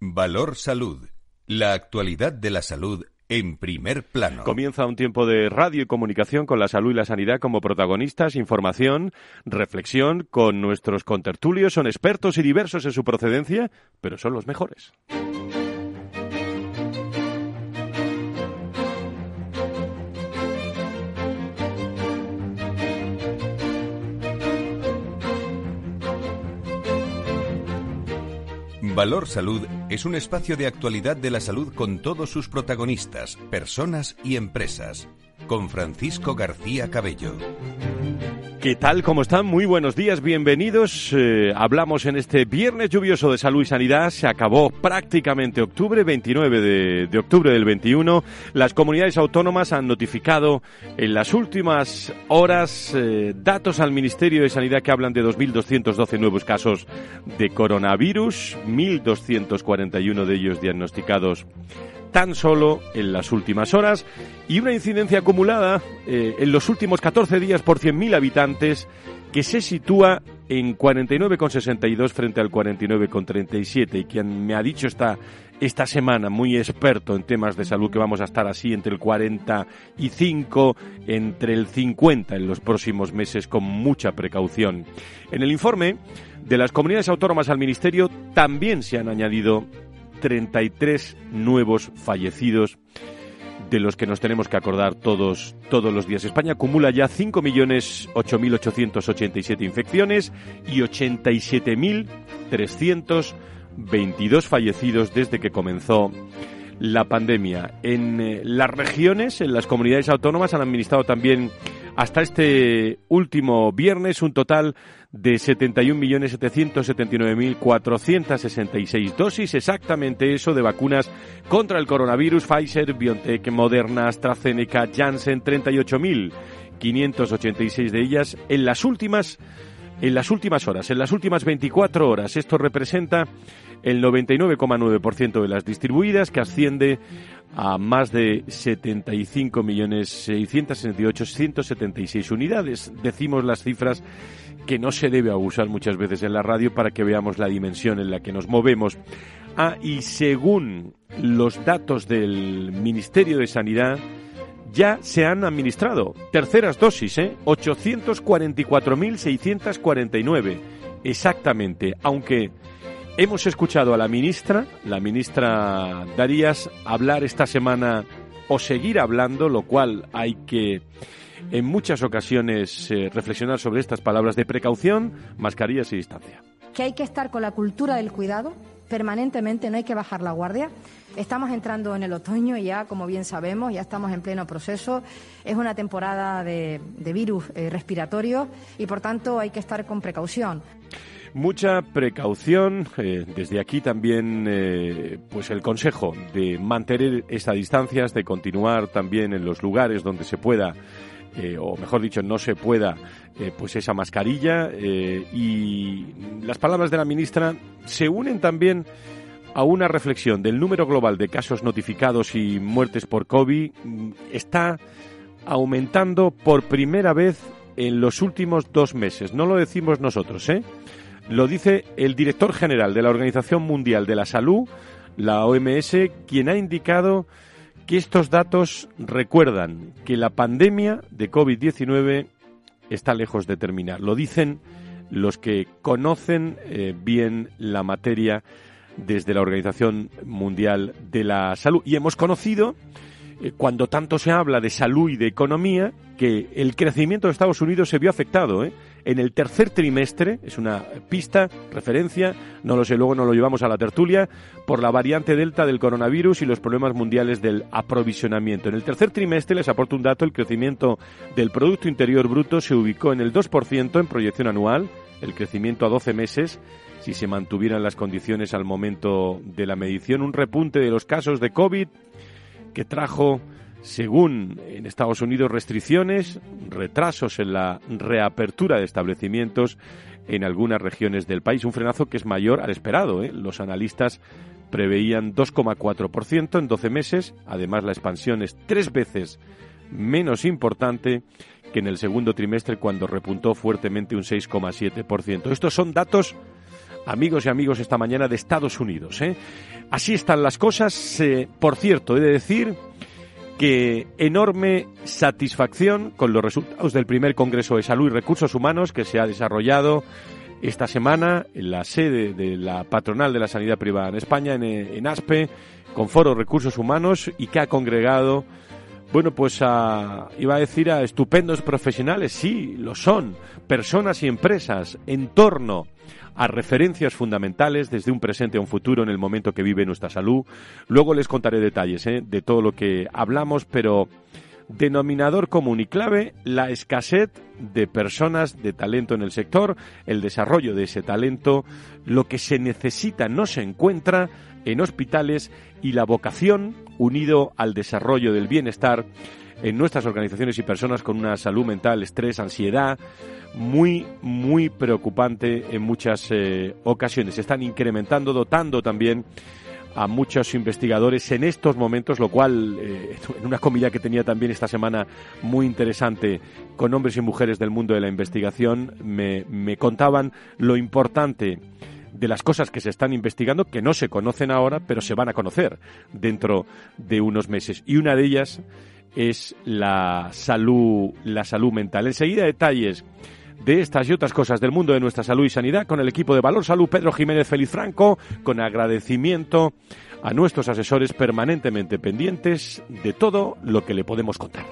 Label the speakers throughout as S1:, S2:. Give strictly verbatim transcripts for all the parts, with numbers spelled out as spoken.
S1: Valor Salud. La actualidad de la salud en primer plano.
S2: Comienza un tiempo de radio y comunicación con la salud y la sanidad como protagonistas, información, reflexión con nuestros contertulios. Son expertos y diversos en su procedencia, pero son los mejores.
S1: Valor Salud es un espacio de actualidad de la salud con todos sus protagonistas, personas y empresas. Con Francisco García Cabello.
S2: ¿Qué tal? ¿Cómo están? Muy buenos días, bienvenidos. Eh, hablamos en este viernes lluvioso de salud y sanidad. Se acabó prácticamente octubre, veintinueve de, de octubre del veintiuno. Las comunidades autónomas han notificado en las últimas horas eh, datos al Ministerio de Sanidad que hablan de dos mil doscientos doce nuevos casos de coronavirus, mil doscientos cuarenta y uno de ellos diagnosticados tan solo en las últimas horas, y una incidencia acumulada eh, en los últimos catorce días por cien mil habitantes que se sitúa en cuarenta y nueve coma sesenta y dos frente al cuarenta y nueve coma treinta y siete. Y quien me ha dicho esta, esta semana, muy experto en temas de salud, que vamos a estar así entre el cuarenta y cinco, entre el cincuenta en los próximos meses, con mucha precaución. En el informe de las comunidades autónomas al Ministerio también se han añadido treinta y tres nuevos fallecidos, de los que nos tenemos que acordar todos todos los días. España acumula ya cinco millones ocho mil ochocientas ochenta y siete infecciones y ochenta y siete mil trescientos veintidós fallecidos desde que comenzó la pandemia. En eh, las regiones, en las comunidades autónomas, han administrado también hasta este último viernes un total de setenta y un millones setecientos setenta y nueve mil cuatrocientas sesenta y seis dosis, exactamente eso, de vacunas contra el coronavirus. Pfizer, BioNTech, Moderna, AstraZeneca, Janssen, treinta y ocho mil quinientas ochenta y seis de ellas en las últimas en las últimas horas, en las últimas veinticuatro horas. Esto representa el noventa y nueve coma nueve por ciento de las distribuidas, que asciende a más de setenta y cinco millones seiscientos sesenta y ocho mil ciento setenta y seis unidades. Decimos las cifras que no se debe abusar muchas veces en la radio para que veamos la dimensión en la que nos movemos. Ah, y según los datos del Ministerio de Sanidad, ya se han administrado terceras dosis, ¿eh? ochocientos cuarenta y cuatro mil seiscientos cuarenta y nueve, exactamente, aunque hemos escuchado a la ministra, la ministra Darias, hablar esta semana o seguir hablando, lo cual hay que en muchas ocasiones eh, reflexionar sobre estas palabras de precaución, mascarillas y distancia.
S3: Que hay que estar con la cultura del cuidado permanentemente, no hay que bajar la guardia. Estamos entrando en el otoño ya, como bien sabemos, ya estamos en pleno proceso. Es una temporada de, de virus eh, respiratorios y, por tanto, hay que estar con precaución.
S2: Mucha precaución. Eh, desde aquí también eh, pues el consejo de mantener estas distancias, de continuar también en los lugares donde se pueda, eh, o mejor dicho, no se pueda, eh, pues esa mascarilla. Eh, y las palabras de la ministra se unen también a una reflexión del número global de casos notificados y muertes por COVID. Está aumentando por primera vez en los últimos dos meses. No lo decimos nosotros, ¿eh? Lo dice el director general de la Organización Mundial de la Salud, la O M S, quien ha indicado que estos datos recuerdan que la pandemia de COVID diecinueve está lejos de terminar. Lo dicen los que conocen eh, bien la materia desde la Organización Mundial de la Salud. Y hemos conocido, eh, cuando tanto se habla de salud y de economía, que el crecimiento de Estados Unidos se vio afectado, ¿eh? En el tercer trimestre, es una pista, referencia, no lo sé, luego nos lo llevamos a la tertulia, por la variante Delta del coronavirus y los problemas mundiales del aprovisionamiento. En el tercer trimestre, les aporto un dato, el crecimiento del Producto Interior Bruto se ubicó en el dos por ciento en proyección anual, el crecimiento a doce meses, si se mantuvieran las condiciones al momento de la medición. Un repunte de los casos de COVID que trajo, según en Estados Unidos, restricciones, retrasos en la reapertura de establecimientos en algunas regiones del país. Un frenazo que es mayor al esperado, ¿eh? Los analistas preveían dos coma cuatro por ciento en doce meses. Además, la expansión es tres veces menos importante que en el segundo trimestre, cuando repuntó fuertemente un seis coma siete por ciento. Estos son datos amigos y amigos esta mañana de Estados Unidos, ¿eh? Así están las cosas. Eh, por cierto, he de decir que enorme satisfacción con los resultados del primer Congreso de Salud y Recursos Humanos que se ha desarrollado esta semana en la sede de la patronal de la sanidad privada en España, en, en ASPE, con Foro Recursos Humanos, y que ha congregado, bueno, pues a, iba a decir a estupendos profesionales, sí, lo son, personas y empresas en torno a referencias fundamentales desde un presente a un futuro en el momento que vive nuestra salud. Luego les contaré detalles ¿eh? de todo lo que hablamos, pero denominador común y clave, la escasez de personas de talento en el sector, el desarrollo de ese talento, lo que se necesita no se encuentra en hospitales y la vocación unido al desarrollo del bienestar en nuestras organizaciones y personas con una salud mental, estrés, ansiedad, muy, muy preocupante en muchas eh, ocasiones. Se están incrementando, dotando también a muchos investigadores en estos momentos, lo cual, eh, en una comida que tenía también esta semana muy interesante con hombres y mujeres del mundo de la investigación, me, me contaban lo importante de las cosas que se están investigando, que no se conocen ahora, pero se van a conocer dentro de unos meses. Y una de ellas es la salud, la salud mental. Enseguida detalles de estas y otras cosas del mundo de nuestra salud y sanidad con el equipo de Valor Salud, Pedro Jiménez Feliz Franco, con agradecimiento a nuestros asesores permanentemente pendientes de todo lo que le podemos contar.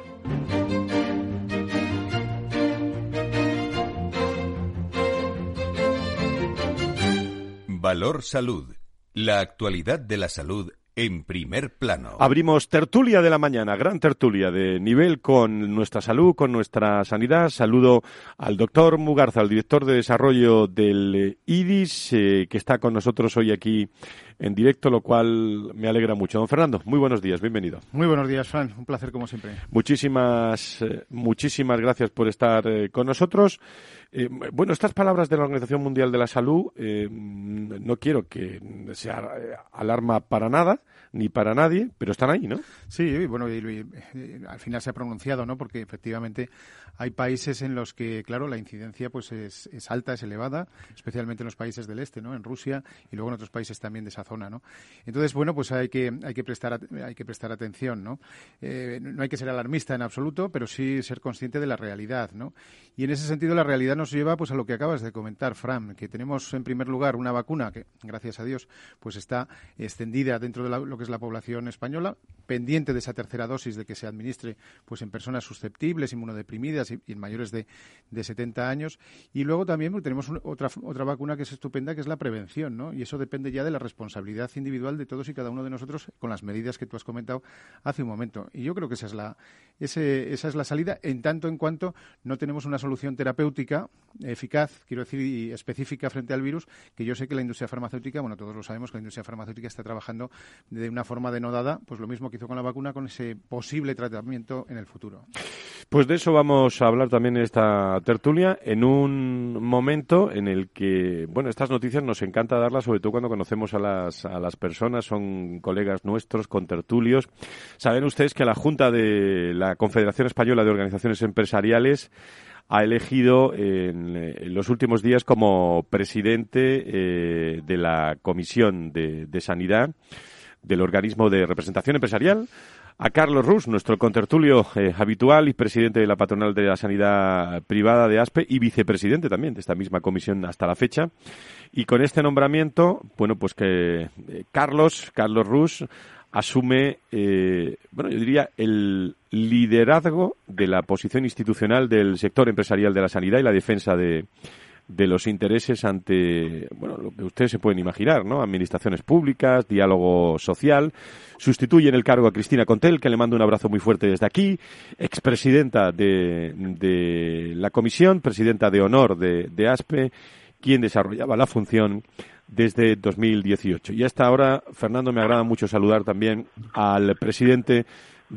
S1: Valor Salud, la actualidad de la salud en primer plano.
S2: Abrimos tertulia de la mañana, gran tertulia de nivel con nuestra salud, con nuestra sanidad. Saludo al doctor Mugarza, al director de desarrollo del I D I S, eh, que está con nosotros hoy aquí en directo, lo cual me alegra mucho. Don Fernando, muy buenos días, bienvenido.
S4: Muy buenos días, Fran, un placer como siempre.
S2: Muchísimas, eh, muchísimas gracias por estar eh, con nosotros. Eh, bueno, estas palabras de la Organización Mundial de la Salud, eh, no quiero que sea alarma para nada, ni para nadie, pero están ahí, ¿no?
S4: Sí, bueno, y, y, y, al final se ha pronunciado, ¿no? Porque efectivamente hay países en los que, claro, la incidencia pues es, es alta, es elevada, especialmente en los países del este, ¿no? En Rusia y luego en otros países también de esa zona, ¿no? Entonces, bueno, pues hay que hay que prestar hay que prestar atención, ¿no? Eh, no hay que ser alarmista en absoluto, pero sí ser consciente de la realidad, ¿no? Y en ese sentido la realidad nos lleva pues a lo que acabas de comentar, Fran, que tenemos en primer lugar una vacuna que, gracias a Dios, pues está extendida dentro de la, lo que es la población española, pendiente de esa tercera dosis de que se administre pues en personas susceptibles, inmunodeprimidas y, y en mayores de, de setenta años. Y luego también pues, tenemos un, otra otra vacuna que es estupenda, que es la prevención, ¿no? Y eso depende ya de la responsabilidad individual de todos y cada uno de nosotros con las medidas que tú has comentado hace un momento. Y yo creo que esa es la ese, esa es la salida, en tanto en cuanto no tenemos una solución terapéutica eficaz, quiero decir, y específica frente al virus, que yo sé que la industria farmacéutica, bueno, todos lo sabemos que la industria farmacéutica está trabajando de una forma denodada, pues lo mismo que hizo con la vacuna, con ese posible tratamiento en el futuro.
S2: Pues de eso vamos a hablar también en esta tertulia, en un momento en el que, bueno, estas noticias nos encanta darlas, sobre todo cuando conocemos a las, a las personas, son colegas nuestros, contertulios. Saben ustedes que la Junta de la Confederación Española de Organizaciones Empresariales ha elegido en, en los últimos días como presidente eh, de la Comisión de, de Sanidad del organismo de representación empresarial a Carlos Rus, nuestro contertulio eh, habitual y presidente de la patronal de la sanidad privada de ASPE y vicepresidente también de esta misma comisión hasta la fecha. Y con este nombramiento, bueno, pues que eh, Carlos, Carlos Rus asume, eh, bueno, yo diría, el liderazgo de la posición institucional del sector empresarial de la sanidad y la defensa de, de los intereses ante, bueno, lo que ustedes se pueden imaginar, ¿no? Administraciones públicas, diálogo social. Sustituye en el cargo a Cristina Contel, que le mando un abrazo muy fuerte desde aquí, expresidenta de, de la comisión, presidenta de honor de, de ASPE, quien desarrollaba la función desde dos mil dieciocho. Y hasta ahora, Fernando, me agrada mucho saludar también al presidente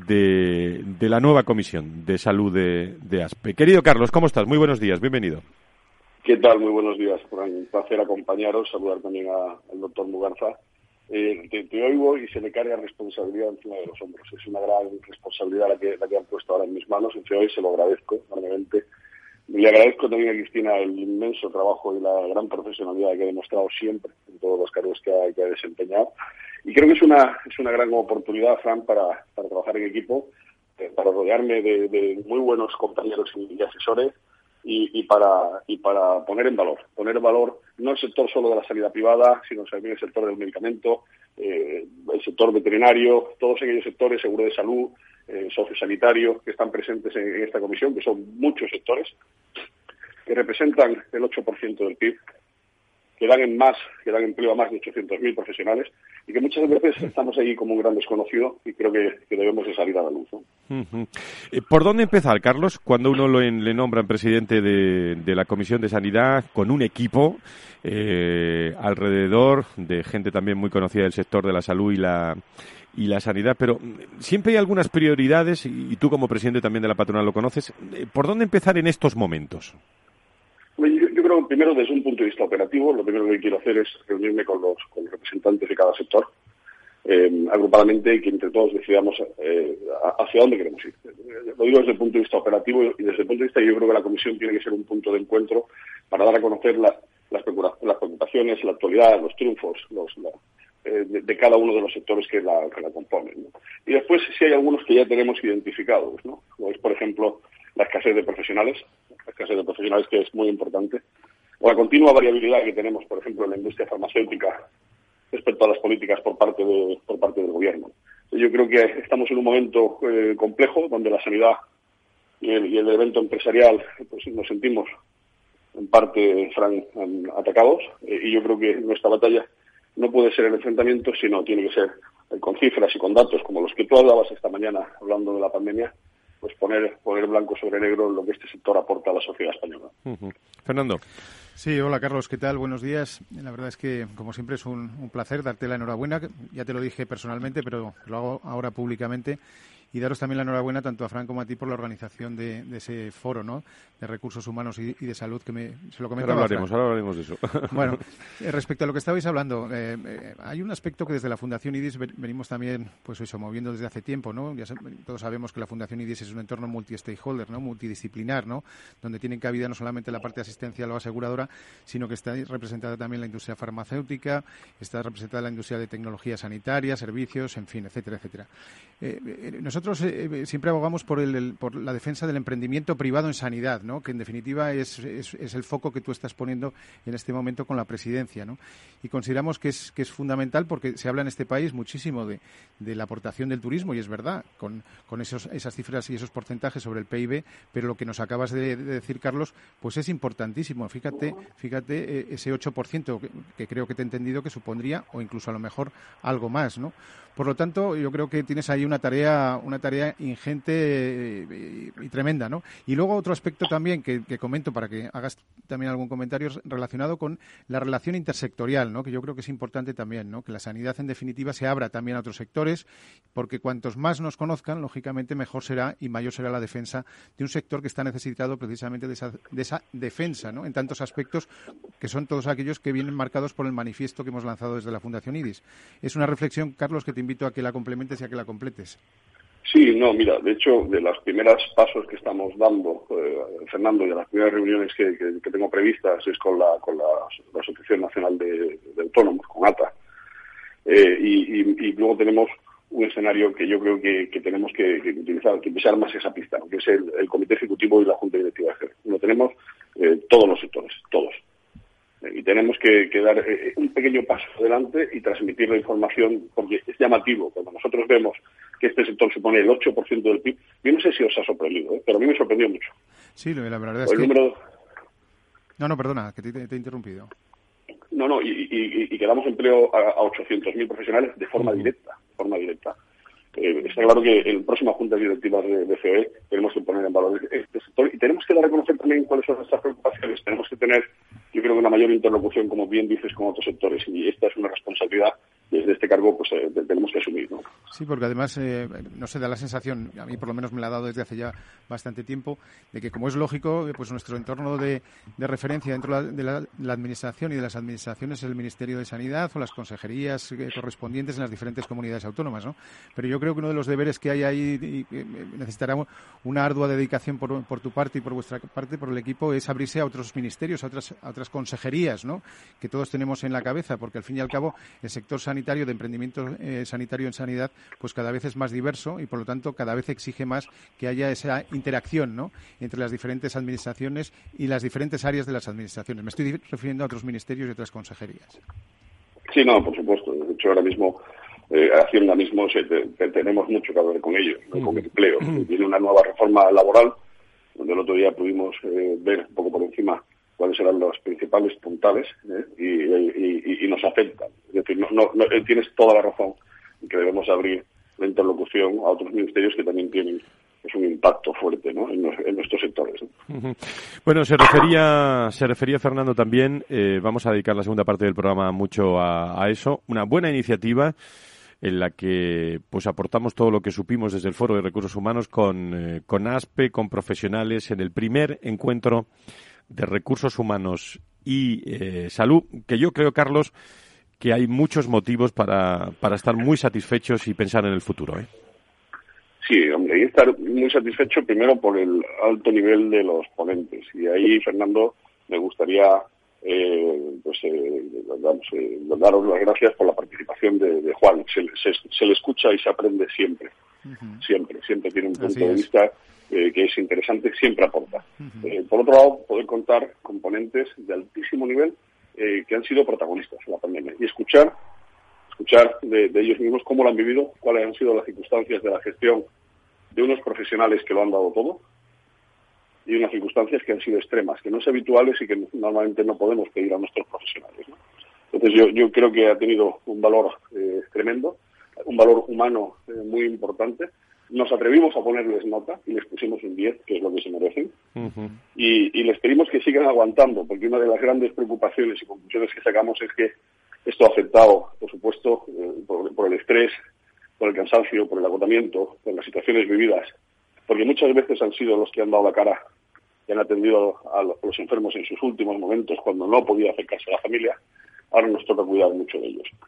S2: de, de la nueva Comisión de Salud de, de ASPE. Querido Carlos, ¿cómo estás? Muy buenos días, bienvenido.
S5: ¿Qué tal? Muy buenos días. Un placer acompañaros, saludar también a, al doctor Mugarza. Eh, te, te oigo y se me carga responsabilidad encima de los hombros. Es una gran responsabilidad la que, la que han puesto ahora en mis manos y hoy se lo agradezco enormemente Le agradezco también a Cristina el inmenso trabajo y la gran profesionalidad que ha demostrado siempre en todos los cargos que ha, que ha desempeñado. Y creo que es una es una gran oportunidad, Fran, para, para trabajar en equipo, eh, para rodearme de, de muy buenos compañeros y asesores y, y para y para poner en valor, poner en valor no el sector solo de la sanidad privada, sino también el sector del medicamento, eh, el sector veterinario, todos aquellos sectores, seguro de salud, eh, sociosanitario, que están presentes en, en esta comisión, que son muchos sectores, que representan el ocho por ciento del P I B, que dan en más, que dan empleo a más de ochocientos mil profesionales y que muchas veces estamos ahí como un gran desconocido y creo que, que debemos de salir a la luz, ¿no?
S2: Uh-huh. ¿Por dónde empezar, Carlos, cuando uno lo en, le nombran presidente de, de la Comisión de Sanidad con un equipo eh, alrededor de gente también muy conocida del sector de la salud y la y la sanidad, pero siempre hay algunas prioridades y, y tú como presidente también de la patronal lo conoces? ¿Por dónde empezar en estos momentos?
S5: Yo, yo creo que primero, desde un punto de vista operativo, lo primero que quiero hacer es reunirme con los, con los representantes de cada sector, eh, agrupadamente, y que entre todos decidamos eh, hacia dónde queremos ir. Lo digo desde el punto de vista operativo y desde el punto de vista, yo creo que la comisión tiene que ser un punto de encuentro para dar a conocer la, las, las preocupaciones, la actualidad, los triunfos, los, la, eh, de, de cada uno de los sectores que la, que la componen, ¿no? Y después, si hay algunos que ya tenemos identificados, ¿no? Como es, por ejemplo, la escasez de profesionales, la escasez de profesionales que es muy importante, o la continua variabilidad que tenemos, por ejemplo, en la industria farmacéutica respecto a las políticas por parte de, por parte del gobierno. Yo creo que estamos en un momento eh, complejo donde la sanidad y el, y el evento empresarial pues nos sentimos en parte, Fran, atacados, eh, y yo creo que nuestra batalla no puede ser el enfrentamiento, sino tiene que ser eh, con cifras y con datos como los que tú hablabas esta mañana hablando de la pandemia, pues poner poner blanco sobre negro lo que este sector aporta a la sociedad española.
S2: Uh-huh. Fernando.
S4: Sí, hola Carlos, ¿qué tal? Buenos días. La verdad es que, como siempre, es un, un placer darte la enhorabuena. Ya te lo dije personalmente, pero lo hago ahora públicamente. Y daros también la enhorabuena tanto a Fran como a ti por la organización de, de ese foro, ¿no?, de recursos humanos y, y de salud que me se lo comentaba.
S2: Ahora hablaremos, ahora hablaremos de eso.
S4: Bueno, eh, respecto a lo que estabais hablando, eh, eh, hay un aspecto que desde la Fundación I D I S venimos también, pues eso, moviendo desde hace tiempo, ¿no? Ya todos sabemos que la Fundación I D I S es un entorno multi-stakeholder, ¿no?, multidisciplinar, ¿no?, donde tienen cabida no solamente la parte asistencial o aseguradora, sino que está representada también la industria farmacéutica, está representada la industria de tecnología sanitaria, servicios, en fin, etcétera, etcétera. Eh, eh, nosotros eh, siempre abogamos por, el, el, por la defensa del emprendimiento privado en sanidad, ¿no?, que en definitiva es, es, es el foco que tú estás poniendo en este momento con la presidencia, ¿no? Y consideramos que es, que es fundamental porque se habla en este país muchísimo de, de la aportación del turismo, y es verdad, con, con esos, esas cifras y esos porcentajes sobre el P I B, pero lo que nos acabas de, de decir, Carlos, pues es importantísimo. Fíjate, fíjate eh, ese ocho por ciento que, que creo que te he entendido que supondría, o incluso a lo mejor algo más, ¿no? Por lo tanto, yo creo que tienes ahí una tarea una tarea ingente y, y tremenda, ¿no? Y luego otro aspecto también que, que comento para que hagas también algún comentario relacionado con la relación intersectorial, ¿no?, que yo creo que es importante también, ¿no?, que la sanidad en definitiva se abra también a otros sectores, porque cuantos más nos conozcan, lógicamente mejor será y mayor será la defensa de un sector que está necesitado precisamente de esa, de esa defensa, ¿no?, en tantos aspectos que son todos aquellos que vienen marcados por el manifiesto que hemos lanzado desde la Fundación I D I S. Es una reflexión, Carlos, que te invito a que la complementes y a que la completes.
S5: Sí, no, mira, de hecho, de los primeros pasos que estamos dando, eh, Fernando, y de las primeras reuniones que, que, que tengo previstas es con la, con la, la Asociación Nacional de, de Autónomos, con A T A. Eh, y, y, y luego tenemos un escenario que yo creo que, que tenemos que, que utilizar, que pisar más esa pista, ¿no?, que es el, el Comité Ejecutivo y la Junta Directiva de G E R. Lo tenemos eh, todos los sectores, todos. Y tenemos que, que dar eh, un pequeño paso adelante y transmitir la información, porque es llamativo. Cuando nosotros vemos que este sector supone el ocho por ciento del P I B, yo no sé si os ha sorprendido, ¿eh?, pero a mí me sorprendió mucho.
S4: Sí, la verdad es
S5: el
S4: que...
S5: número...
S4: No, no, perdona, que te, te he interrumpido.
S5: No, no, y, y, y que damos empleo a, a ochocientos mil profesionales de forma uh-huh. directa, de forma directa. Eh, está claro que en la próxima Junta Directiva de, de C O E tenemos que poner en valor este sector y tenemos que dar a conocer también cuáles son nuestras preocupaciones. Tenemos que tener, yo creo, una mayor interlocución, como bien dices, con otros sectores, y esta es una responsabilidad desde este cargo, pues eh, tenemos que asumir, ¿no?
S4: Sí, porque además, eh, no sé, da la sensación, a mí por lo menos me la ha dado desde hace ya bastante tiempo, de que como es lógico, pues nuestro entorno de, de referencia dentro de la, de la Administración y de las administraciones es el Ministerio de Sanidad o las consejerías eh, correspondientes en las diferentes comunidades autónomas, ¿no? Pero yo creo que uno de los deberes que hay ahí y que necesitará una ardua dedicación por, por tu parte y por vuestra parte, por el equipo, es abrirse a otros ministerios, a otras, a otras consejerías, ¿no? Que todos tenemos en la cabeza, porque al fin y al cabo el sector sanitario, de emprendimiento eh, sanitario en sanidad, pues cada vez es más diverso y por lo tanto cada vez exige más que haya esa interacción, ¿no?, entre las diferentes administraciones y las diferentes áreas de las administraciones. Me estoy refiriendo a otros ministerios y otras consejerías.
S5: Sí, no, por supuesto. De hecho, ahora mismo eh, Hacienda mismo se, te, te, tenemos mucho que hablar con ellos, ¿no?, con el empleo. Tiene una nueva reforma laboral, donde el otro día pudimos eh, ver un poco por encima cuáles eran los principales puntales eh, y, y, y nos afectan. Es decir, no, no, no, tienes toda la razón que debemos abrir la interlocución a otros ministerios que también tienen pues, un impacto fuerte, ¿no?, en, en nuestros sectores, ¿no?
S2: Uh-huh. Bueno, se refería, se refería Fernando también, eh, vamos a dedicar la segunda parte del programa mucho a, a eso, una buena iniciativa en la que pues aportamos todo lo que supimos desde el Foro de Recursos Humanos con, eh, con ASPE, con profesionales, en el primer encuentro de Recursos Humanos y eh, Salud, que yo creo, Carlos, que hay muchos motivos para, para estar muy satisfechos y pensar en el futuro, ¿eh?
S5: Sí, hombre, y estar muy satisfecho primero por el alto nivel de los ponentes. Y ahí, Fernando, me gustaría eh, pues eh, vamos, eh, daros las gracias por la participación de, de Juan. Se, se, se le escucha y se aprende siempre. Uh-huh. Siempre, siempre tiene un punto
S4: Así
S5: de
S4: es.
S5: vista eh, que es interesante, siempre aporta.
S4: Uh-huh.
S5: Eh, por otro lado, poder contar con ponentes de altísimo nivel Eh, que han sido protagonistas en la pandemia y escuchar escuchar de, de ellos mismos cómo lo han vivido, cuáles han sido las circunstancias de la gestión de unos profesionales que lo han dado todo y unas circunstancias que han sido extremas, que no son habituales y que normalmente no podemos pedir a nuestros profesionales, ¿no? Entonces yo, yo creo que ha tenido un valor eh, tremendo, un valor humano eh, muy importante. Nos atrevimos a ponerles nota y les pusimos un diez, que es lo que se merecen. Uh-huh. Y, y les pedimos que sigan aguantando, porque una de las grandes preocupaciones y conclusiones que sacamos es que esto ha afectado, por supuesto, eh, por, por el estrés, por el cansancio, por el agotamiento, por las situaciones vividas, porque muchas veces han sido los que han dado la cara y han atendido a los enfermos en sus últimos momentos, cuando no podía acercarse a la familia. Ahora nos toca cuidar mucho de ellos.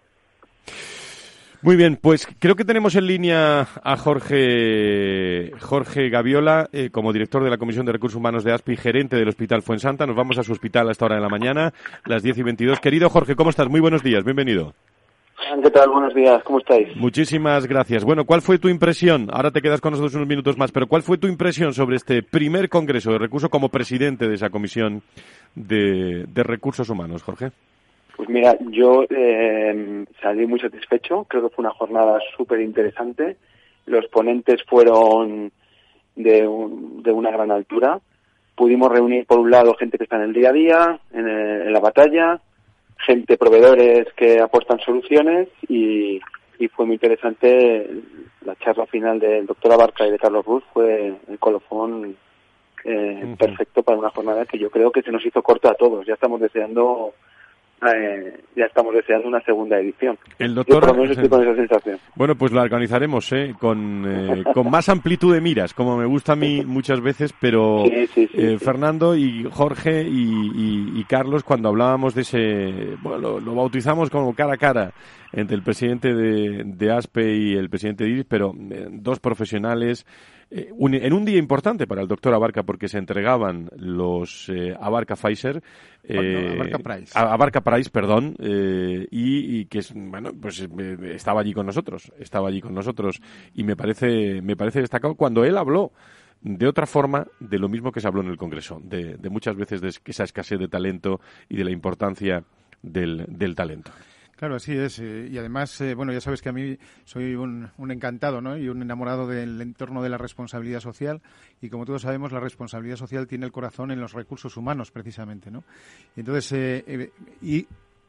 S2: Muy bien, pues creo que tenemos en línea a Jorge Jorge Gaviola, eh, como director de la Comisión de Recursos Humanos de ASPE y gerente del Hospital Fuensanta. Nos vamos a su hospital a esta hora de la mañana, las diez y veintidós. Querido Jorge, ¿cómo estás? Muy buenos días, bienvenido.
S6: ¿Qué tal? Buenos días, ¿cómo estáis?
S2: Muchísimas gracias. Bueno, ¿cuál fue tu impresión? Ahora te quedas con nosotros unos minutos más, pero ¿cuál fue tu impresión sobre este primer Congreso de Recursos como presidente de esa Comisión de, de Recursos Humanos, Jorge?
S6: Pues mira, yo eh, salí muy satisfecho, creo que fue una jornada súper interesante, los ponentes fueron de, un, de una gran altura, pudimos reunir por un lado gente que está en el día a día, en, el, en la batalla, gente, proveedores que aportan soluciones y, y fue muy interesante la charla final del doctor Abarca y de Carlos Ruz, fue el colofón eh, uh-huh. perfecto para una jornada que yo creo que se nos hizo corta a todos, ya estamos deseando... Eh, ya estamos deseando una segunda edición.
S2: El doctor,
S6: Yo por lo menos estoy con esa sensación.
S2: Bueno, pues lo organizaremos ¿eh? con, eh, con más amplitud de miras, como me gusta a mí muchas veces, pero
S6: sí, sí, sí,
S2: eh,
S6: sí.
S2: Fernando y Jorge y, y, y Carlos, cuando hablábamos de ese, bueno, lo, lo bautizamos como cara a cara entre el presidente de, de ASPE y el presidente de I R I S, pero eh, dos profesionales, eh, un, en un día importante para el doctor Abarca, porque se entregaban los eh, Abarca Pfizer, eh,
S4: no, Abarca Price,
S2: Abarca Price, perdón, eh, y, y que es, bueno, pues eh, estaba allí con nosotros, estaba allí con nosotros, y me parece, me parece destacado cuando él habló de otra forma de lo mismo que se habló en el Congreso, de, de muchas veces de esa escasez de talento y de la importancia del, del talento.
S4: Claro, así es. Eh, y además, eh, bueno, ya sabes que a mí soy un, un encantado, ¿no? Y un enamorado del entorno de la responsabilidad social. Y como todos sabemos, la responsabilidad social tiene el corazón en los recursos humanos, precisamente, ¿no? Y entonces, eh, eh, y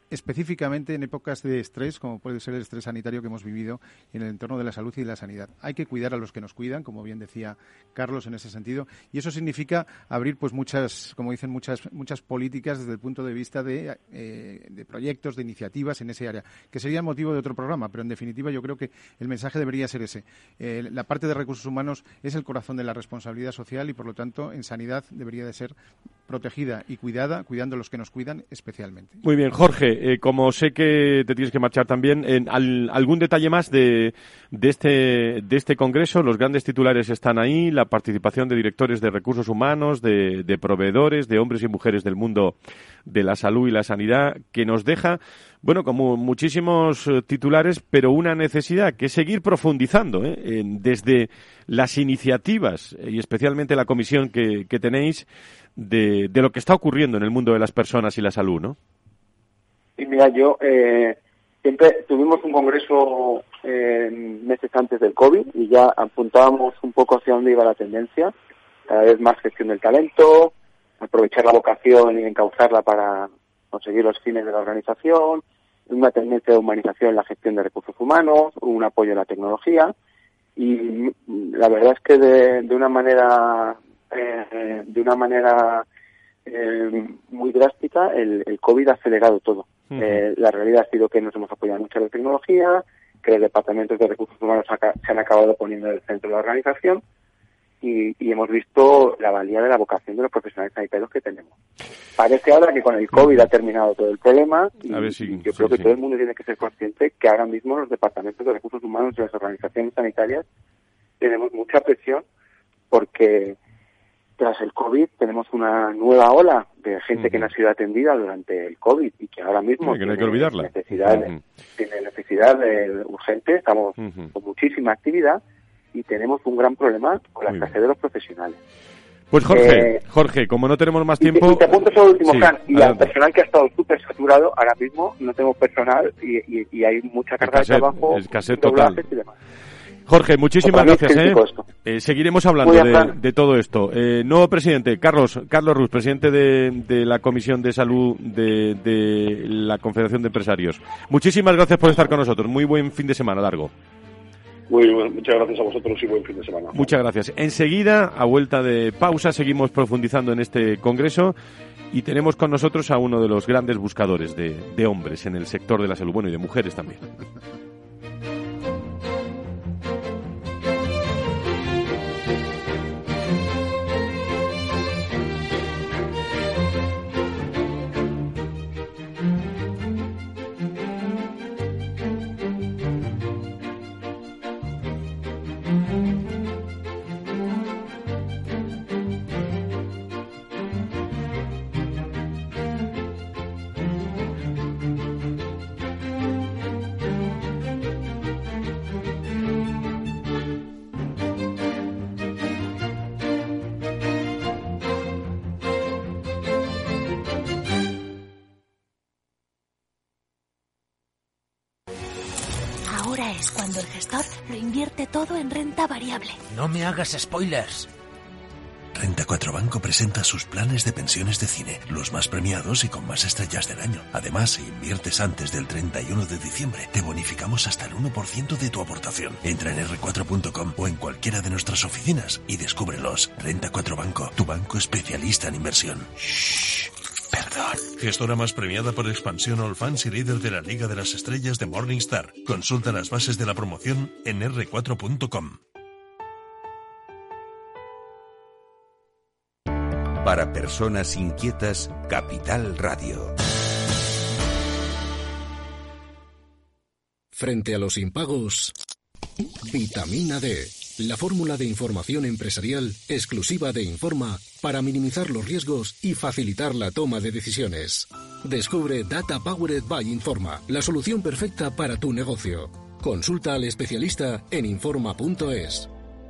S4: específicamente en épocas de estrés, como puede ser el estrés sanitario que hemos vivido en el entorno de la salud y de la sanidad. Hay que cuidar a los que nos cuidan, como bien decía Carlos en ese sentido, y eso significa abrir pues muchas, como dicen, muchas muchas políticas desde el punto de vista de, eh, de proyectos, de iniciativas en ese área, que sería motivo de otro programa, pero en definitiva yo creo que el mensaje debería ser ese. Eh, la parte de recursos humanos es el corazón de la responsabilidad social y, por lo tanto, en sanidad debería de ser protegida y cuidada, cuidando a los que nos cuidan especialmente.
S2: Muy bien, Jorge, eh, como sé que te tienes que marchar también, eh, al, ¿algún detalle más de, de, este, de este congreso? Los grandes titulares están ahí, la participación de directores de recursos humanos, de, de proveedores, de hombres y mujeres del mundo de la salud y la sanidad, que nos deja, bueno, como muchísimos eh, titulares, pero una necesidad que es seguir profundizando ¿eh? en, desde las iniciativas eh, y especialmente la comisión que, que tenéis de, de lo que está ocurriendo en el mundo de las personas y la salud, ¿no?
S6: Y mira, yo eh, siempre tuvimos un congreso eh, meses antes del COVID y ya apuntábamos un poco hacia dónde iba la tendencia, cada vez más gestión del talento, aprovechar la vocación y encauzarla para conseguir los fines de la organización, una tendencia de humanización en la gestión de recursos humanos, un apoyo a la tecnología, y la verdad es que de, de una manera eh, de una manera eh, muy drástica el, el COVID ha acelerado todo. Uh-huh. Eh, la realidad ha sido que nos hemos apoyado mucho en la tecnología, que los departamentos de recursos humanos se han acabado poniendo en el centro de la organización, Y, y hemos visto la valía de la vocación de los profesionales sanitarios que tenemos. Parece ahora que con el COVID ha terminado todo el problema y,
S2: A ver si,
S6: y yo
S2: sí,
S6: creo que
S2: sí.
S6: todo el mundo tiene que ser consciente que ahora mismo los departamentos de recursos humanos y las organizaciones sanitarias tenemos mucha presión porque tras el COVID tenemos una nueva ola de gente uh-huh. que no ha sido atendida durante el COVID y que ahora mismo
S2: sí, que no
S6: tiene,
S2: hay que olvidarla.
S6: Necesidad,
S2: uh-huh.
S6: tiene necesidad de, urgente, estamos
S2: uh-huh.
S6: con muchísima actividad y tenemos un gran problema con la escasez de los profesionales.
S2: Pues Jorge,
S6: eh,
S2: Jorge, como no tenemos más
S6: y te,
S2: tiempo...
S6: Y te apunto sobre el último,
S2: sí,
S6: Fran, y
S2: adelante.
S6: al personal que ha estado súper saturado, ahora mismo no tenemos personal y, y, y hay mucha carga
S2: escasez,
S6: de trabajo,
S2: escasez
S6: doblajes
S2: total.
S6: y demás.
S2: Jorge, muchísimas
S6: Otra vez
S2: gracias. ¿eh? Eh, seguiremos hablando
S6: bien,
S2: de, de todo esto. Eh, nuevo presidente, Carlos Carlos Rus, presidente de, de la Comisión de Salud de, de la Confederación de Empresarios. Muchísimas gracias por estar con nosotros. Muy buen fin de semana largo.
S5: Muy bueno, muchas gracias a vosotros y buen fin de semana.
S2: Muchas gracias. Enseguida, a vuelta de pausa, seguimos profundizando en este congreso y tenemos con nosotros a uno de los grandes buscadores de, de hombres en el sector de la salud, bueno, y de mujeres también.
S7: Ahora es cuando el gestor lo invierte todo en renta variable.
S8: No me hagas spoilers.
S9: Renta cuatro Banco presenta sus planes de pensiones de cine, los más premiados y con más estrellas del año. Además, si inviertes antes del treinta y uno de diciembre, te bonificamos hasta el uno por ciento de tu aportación. Entra en erre cuatro punto com o en cualquiera de nuestras oficinas y descúbrelos. Renta cuatro Banco, tu banco especialista en inversión. Shh, perdón.
S10: Gestora más premiada por expansión All Fans y líder de la Liga de las Estrellas de Morningstar. Consulta las bases de la promoción en erre cuatro punto com.
S1: Para personas inquietas, Capital Radio.
S11: Frente a los impagos, Vitamina D, la fórmula de información empresarial exclusiva de Informa para minimizar los riesgos y facilitar la toma de decisiones. Descubre Data Powered by Informa, la solución perfecta para tu negocio. Consulta al especialista en informa punto es.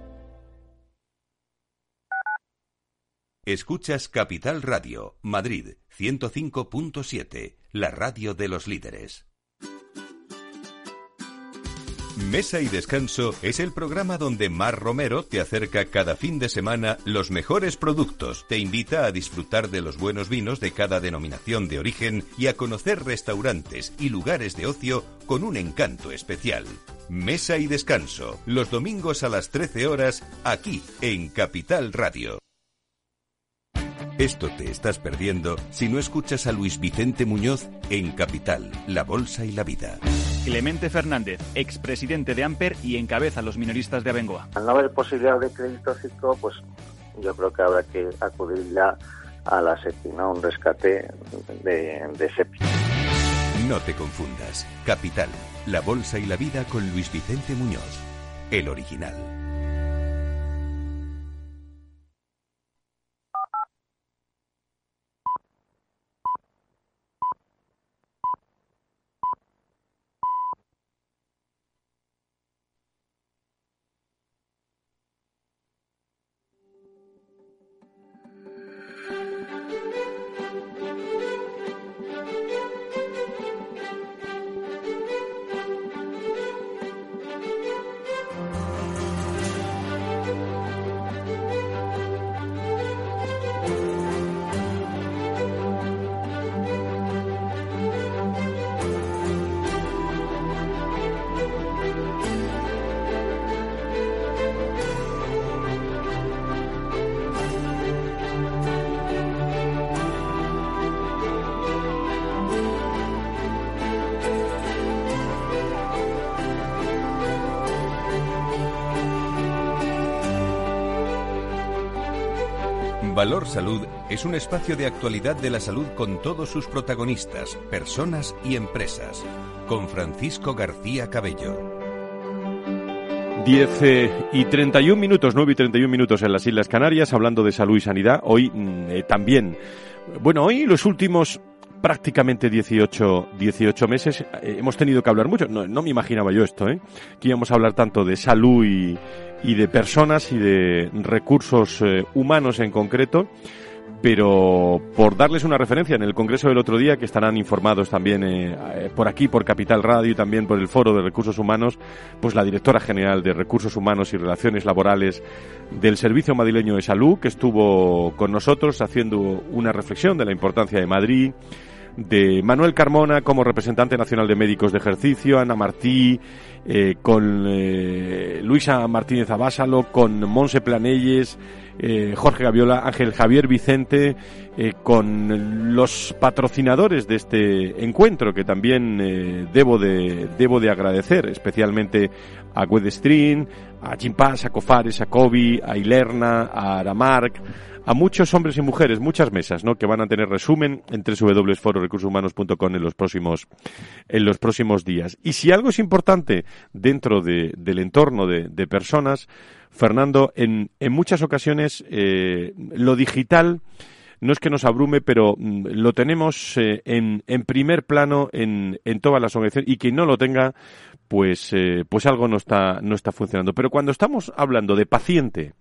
S1: Escuchas Capital Radio, Madrid, ciento cinco punto siete, la radio de los líderes. Mesa y Descanso es el programa donde Mar Romero te acerca cada fin de semana los mejores productos, te invita a disfrutar de los buenos vinos de cada denominación de origen y a conocer restaurantes y lugares de ocio con un encanto especial. Mesa y Descanso, los domingos a las trece horas, aquí en Capital Radio. Esto te estás perdiendo si no escuchas a Luis Vicente Muñoz en Capital, La Bolsa y la Vida.
S12: Clemente Fernández, expresidente de Amper y encabeza a los minoristas de Abengoa.
S13: Al no haber posibilidad de crédito cíclico, pues yo creo que habrá que acudir ya a la SEPI, ¿no? Un rescate de, de SEPI.
S1: No te confundas. Capital, La Bolsa y la Vida con Luis Vicente Muñoz, el original. Valor Salud es un espacio de actualidad de la salud con todos sus protagonistas, personas y empresas. Con Francisco García Cabello.
S2: diez y treinta y un minutos, nueve y treinta y un minutos en las Islas Canarias, hablando de salud y sanidad. Hoy eh, también, bueno, hoy los últimos prácticamente dieciocho, dieciocho meses eh, hemos tenido que hablar mucho. No, no me imaginaba yo esto, ¿eh? Que íbamos a hablar tanto de salud y, y de personas y de recursos eh, humanos en concreto. Pero por darles una referencia, en el Congreso del otro día, que estarán informados también eh, eh, por aquí, por Capital Radio y también por el Foro de Recursos Humanos, pues la directora general de Recursos Humanos y Relaciones Laborales del Servicio Madrileño de Salud, que estuvo con nosotros haciendo una reflexión de la importancia de Madrid, de Manuel Carmona como representante nacional de médicos de ejercicio, Ana Martí, eh, con eh, Luisa Martínez Abásalo, con Monse Planelles, eh, Jorge Gaviola, Ángel Javier Vicente, eh, con los patrocinadores de este encuentro, que también eh, debo de debo de agradecer, especialmente a Wedstream, a Chimpás, a Cofares, a Covi, a Ilerna, a Aramark, a muchos hombres y mujeres, muchas mesas, ¿no?, que van a tener resumen en doble u doble u doble u punto foro recursos humanos punto com en los próximos en los próximos días. Y si algo es importante dentro de, del entorno de, de personas, Fernando, en, en muchas ocasiones eh, lo digital no es que nos abrume, pero mm, lo tenemos eh, en, en primer plano en, en todas las organizaciones, y quien no lo tenga, pues eh, pues algo no está no está funcionando. Pero cuando estamos hablando de paciente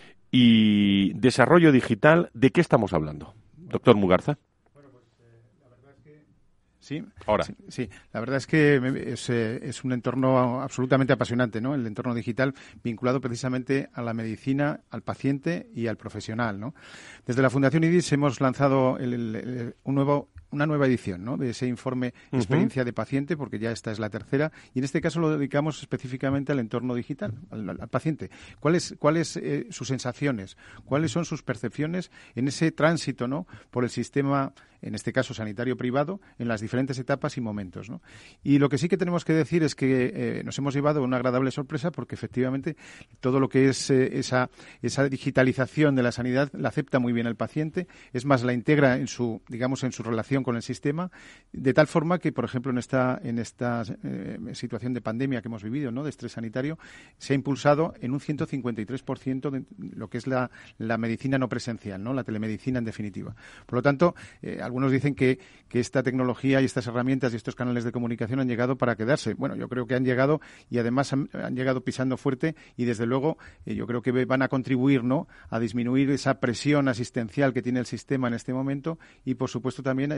S2: y desarrollo digital, ¿de qué estamos hablando, doctor Mugarza?
S4: Bueno, pues eh, la verdad es que sí,
S2: ahora
S4: sí, sí, la verdad es que es, eh, es un entorno absolutamente apasionante, ¿no? El entorno digital vinculado precisamente a la medicina, al paciente y al profesional, ¿no? Desde la Fundación I D I S hemos lanzado el, el, el, un nuevo una nueva edición, ¿no?, de ese informe uh-huh. Experiencia de Paciente, porque ya esta es la tercera, y en este caso lo dedicamos específicamente al entorno digital, al, al paciente. ¿Cuáles cuáles eh, sus sensaciones? ¿Cuáles son sus percepciones en ese tránsito, ¿no?, por el sistema, en este caso sanitario privado, en las diferentes etapas y momentos, ¿no? Y lo que sí que tenemos que decir es que eh, nos hemos llevado una agradable sorpresa, porque efectivamente todo lo que es eh, esa esa digitalización de la sanidad la acepta muy bien el paciente, es más, la integra en su, digamos, en su relación con el sistema, de tal forma que, por ejemplo, en esta en esta eh, situación de pandemia que hemos vivido, ¿no?, de estrés sanitario, se ha impulsado en un ciento cincuenta y tres por ciento de lo que es la, la medicina no presencial, ¿no?, la telemedicina en definitiva. Por lo tanto, eh, algunos dicen que, que esta tecnología y estas herramientas y estos canales de comunicación han llegado para quedarse. Bueno, yo creo que han llegado, y además han, han llegado pisando fuerte, y desde luego eh, yo creo que van a contribuir, ¿no?, a disminuir esa presión asistencial que tiene el sistema en este momento, y por supuesto también a esa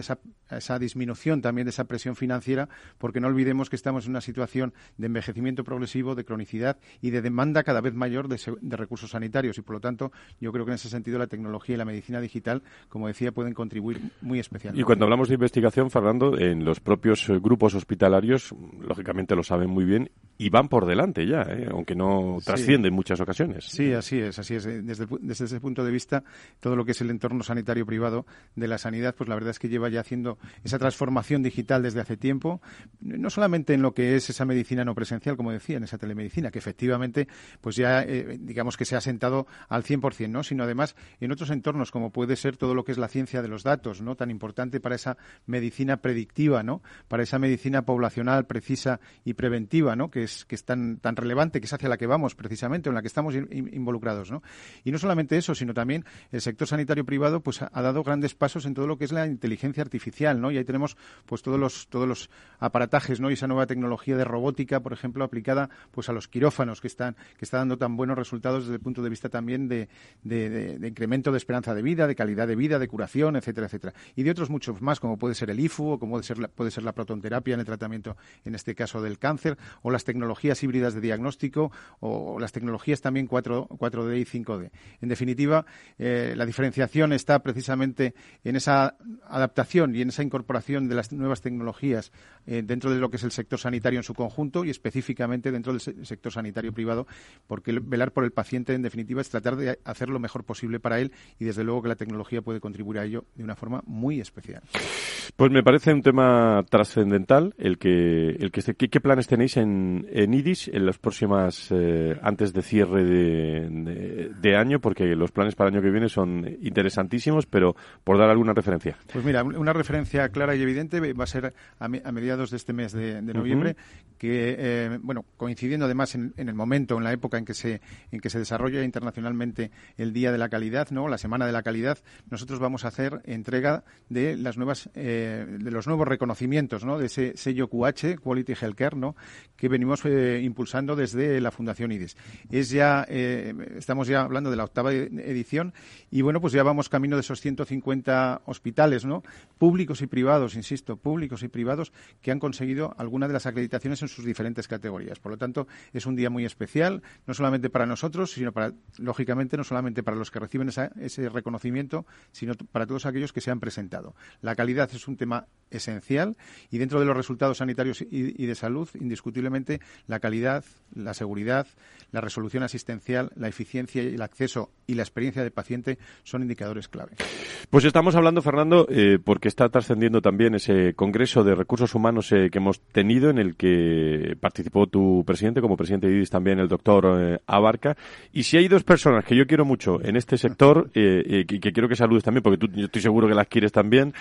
S4: esa, a esa disminución también de esa presión financiera, porque no olvidemos que estamos en una situación de envejecimiento progresivo, de cronicidad y de demanda cada vez mayor de, de recursos sanitarios, y por lo tanto yo creo que en ese sentido la tecnología y la medicina digital, como decía, pueden contribuir muy especialmente.
S2: Y cuando hablamos de investigación, Fernando, en los propios grupos hospitalarios, lógicamente lo saben muy bien y van por delante ya, ¿eh? Aunque no trasciende en muchas ocasiones.
S4: Sí, así es, así es. Desde, desde ese punto de vista, todo lo que es el entorno sanitario privado de la sanidad, pues la verdad es que lleva ya haciendo esa transformación digital desde hace tiempo, no solamente en lo que es esa medicina no presencial, como decía, en esa telemedicina, que efectivamente pues ya eh, digamos que se ha sentado al cien por cien, ¿no? Sino además en otros entornos, como puede ser todo lo que es la ciencia de los datos, ¿no? Tan importante para esa medicina predictiva, ¿no? Para esa medicina poblacional precisa y preventiva, ¿no? Que es que es tan tan relevante, que es hacia la que vamos precisamente, en la que estamos in, in, involucrados, ¿no? Y no solamente eso, sino también el sector sanitario privado pues ha, ha dado grandes pasos en todo lo que es la inteligencia artificial, ¿no? Y ahí tenemos pues todos los todos los aparatajes, ¿no? Y esa nueva tecnología de robótica, por ejemplo, aplicada pues a los quirófanos, que están que está dando tan buenos resultados desde el punto de vista también de, de, de, de incremento de esperanza de vida, de calidad de vida, de curación, etcétera, etcétera. Y de otros muchos más, como puede ser el I F U, o como puede ser la, puede ser la protonterapia en el tratamiento, en este caso del cáncer, o las tecnologías híbridas de diagnóstico, o, o las tecnologías también cuatro D y cinco D. En definitiva, eh, la diferenciación está precisamente en esa adaptación y en esa incorporación de las nuevas tecnologías eh, dentro de lo que es el sector sanitario en su conjunto y específicamente dentro del se- sector sanitario privado, porque el, velar por el paciente, en definitiva, es tratar de hacer lo mejor posible para él, y desde luego que la tecnología puede contribuir a ello de una forma muy especial.
S2: Pues me parece un tema trascendental el que el que ¿qué, qué planes tenéis en, en I D I S en las próximas eh, antes de cierre de, de, de año, porque los planes para el año que viene son interesantísimos, pero por dar alguna referencia.
S4: Pues mira, una referencia clara y evidente va a ser a, me, a mediados de este mes de, de noviembre, uh-huh. que eh, bueno, coincidiendo además en, en el momento, en la época en que se en que se desarrolla internacionalmente el Día de la Calidad, ¿no? La Semana de la Calidad, nosotros vamos a hacer entrega de las nuevas eh, de los nuevos reconocimientos, ¿no? De ese sello Q H, Quality Healthcare, ¿no? Que venimos eh, impulsando desde la Fundación I D I S. Es ya eh, estamos ya hablando de la octava edición y bueno, pues ya vamos camino de esos ciento cincuenta hospitales, ¿no? Públicos y privados, insisto, públicos y privados que han conseguido alguna de las acreditaciones en sus diferentes categorías. Por lo tanto, es un día muy especial, no solamente para nosotros, sino para, lógicamente, no solamente para los que reciben esa, ese reconocimiento, sino para todos aquellos que se han presentado. La calidad es un tema esencial y dentro de los resultados sanitarios y, y de salud, indiscutiblemente, la calidad, la seguridad, la resolución asistencial, la eficiencia y el acceso y la experiencia del paciente son indicadores clave.
S2: Pues estamos hablando, Fernando, eh, porque está trascendiendo también ese Congreso de Recursos Humanos eh, que hemos tenido, en el que participó tu presidente, como presidente de I D I S también el doctor eh, Abarca. Y si hay dos personas que yo quiero mucho en este sector, eh, eh, que, que quiero que saludes también, porque tú, yo estoy seguro que las quieres también,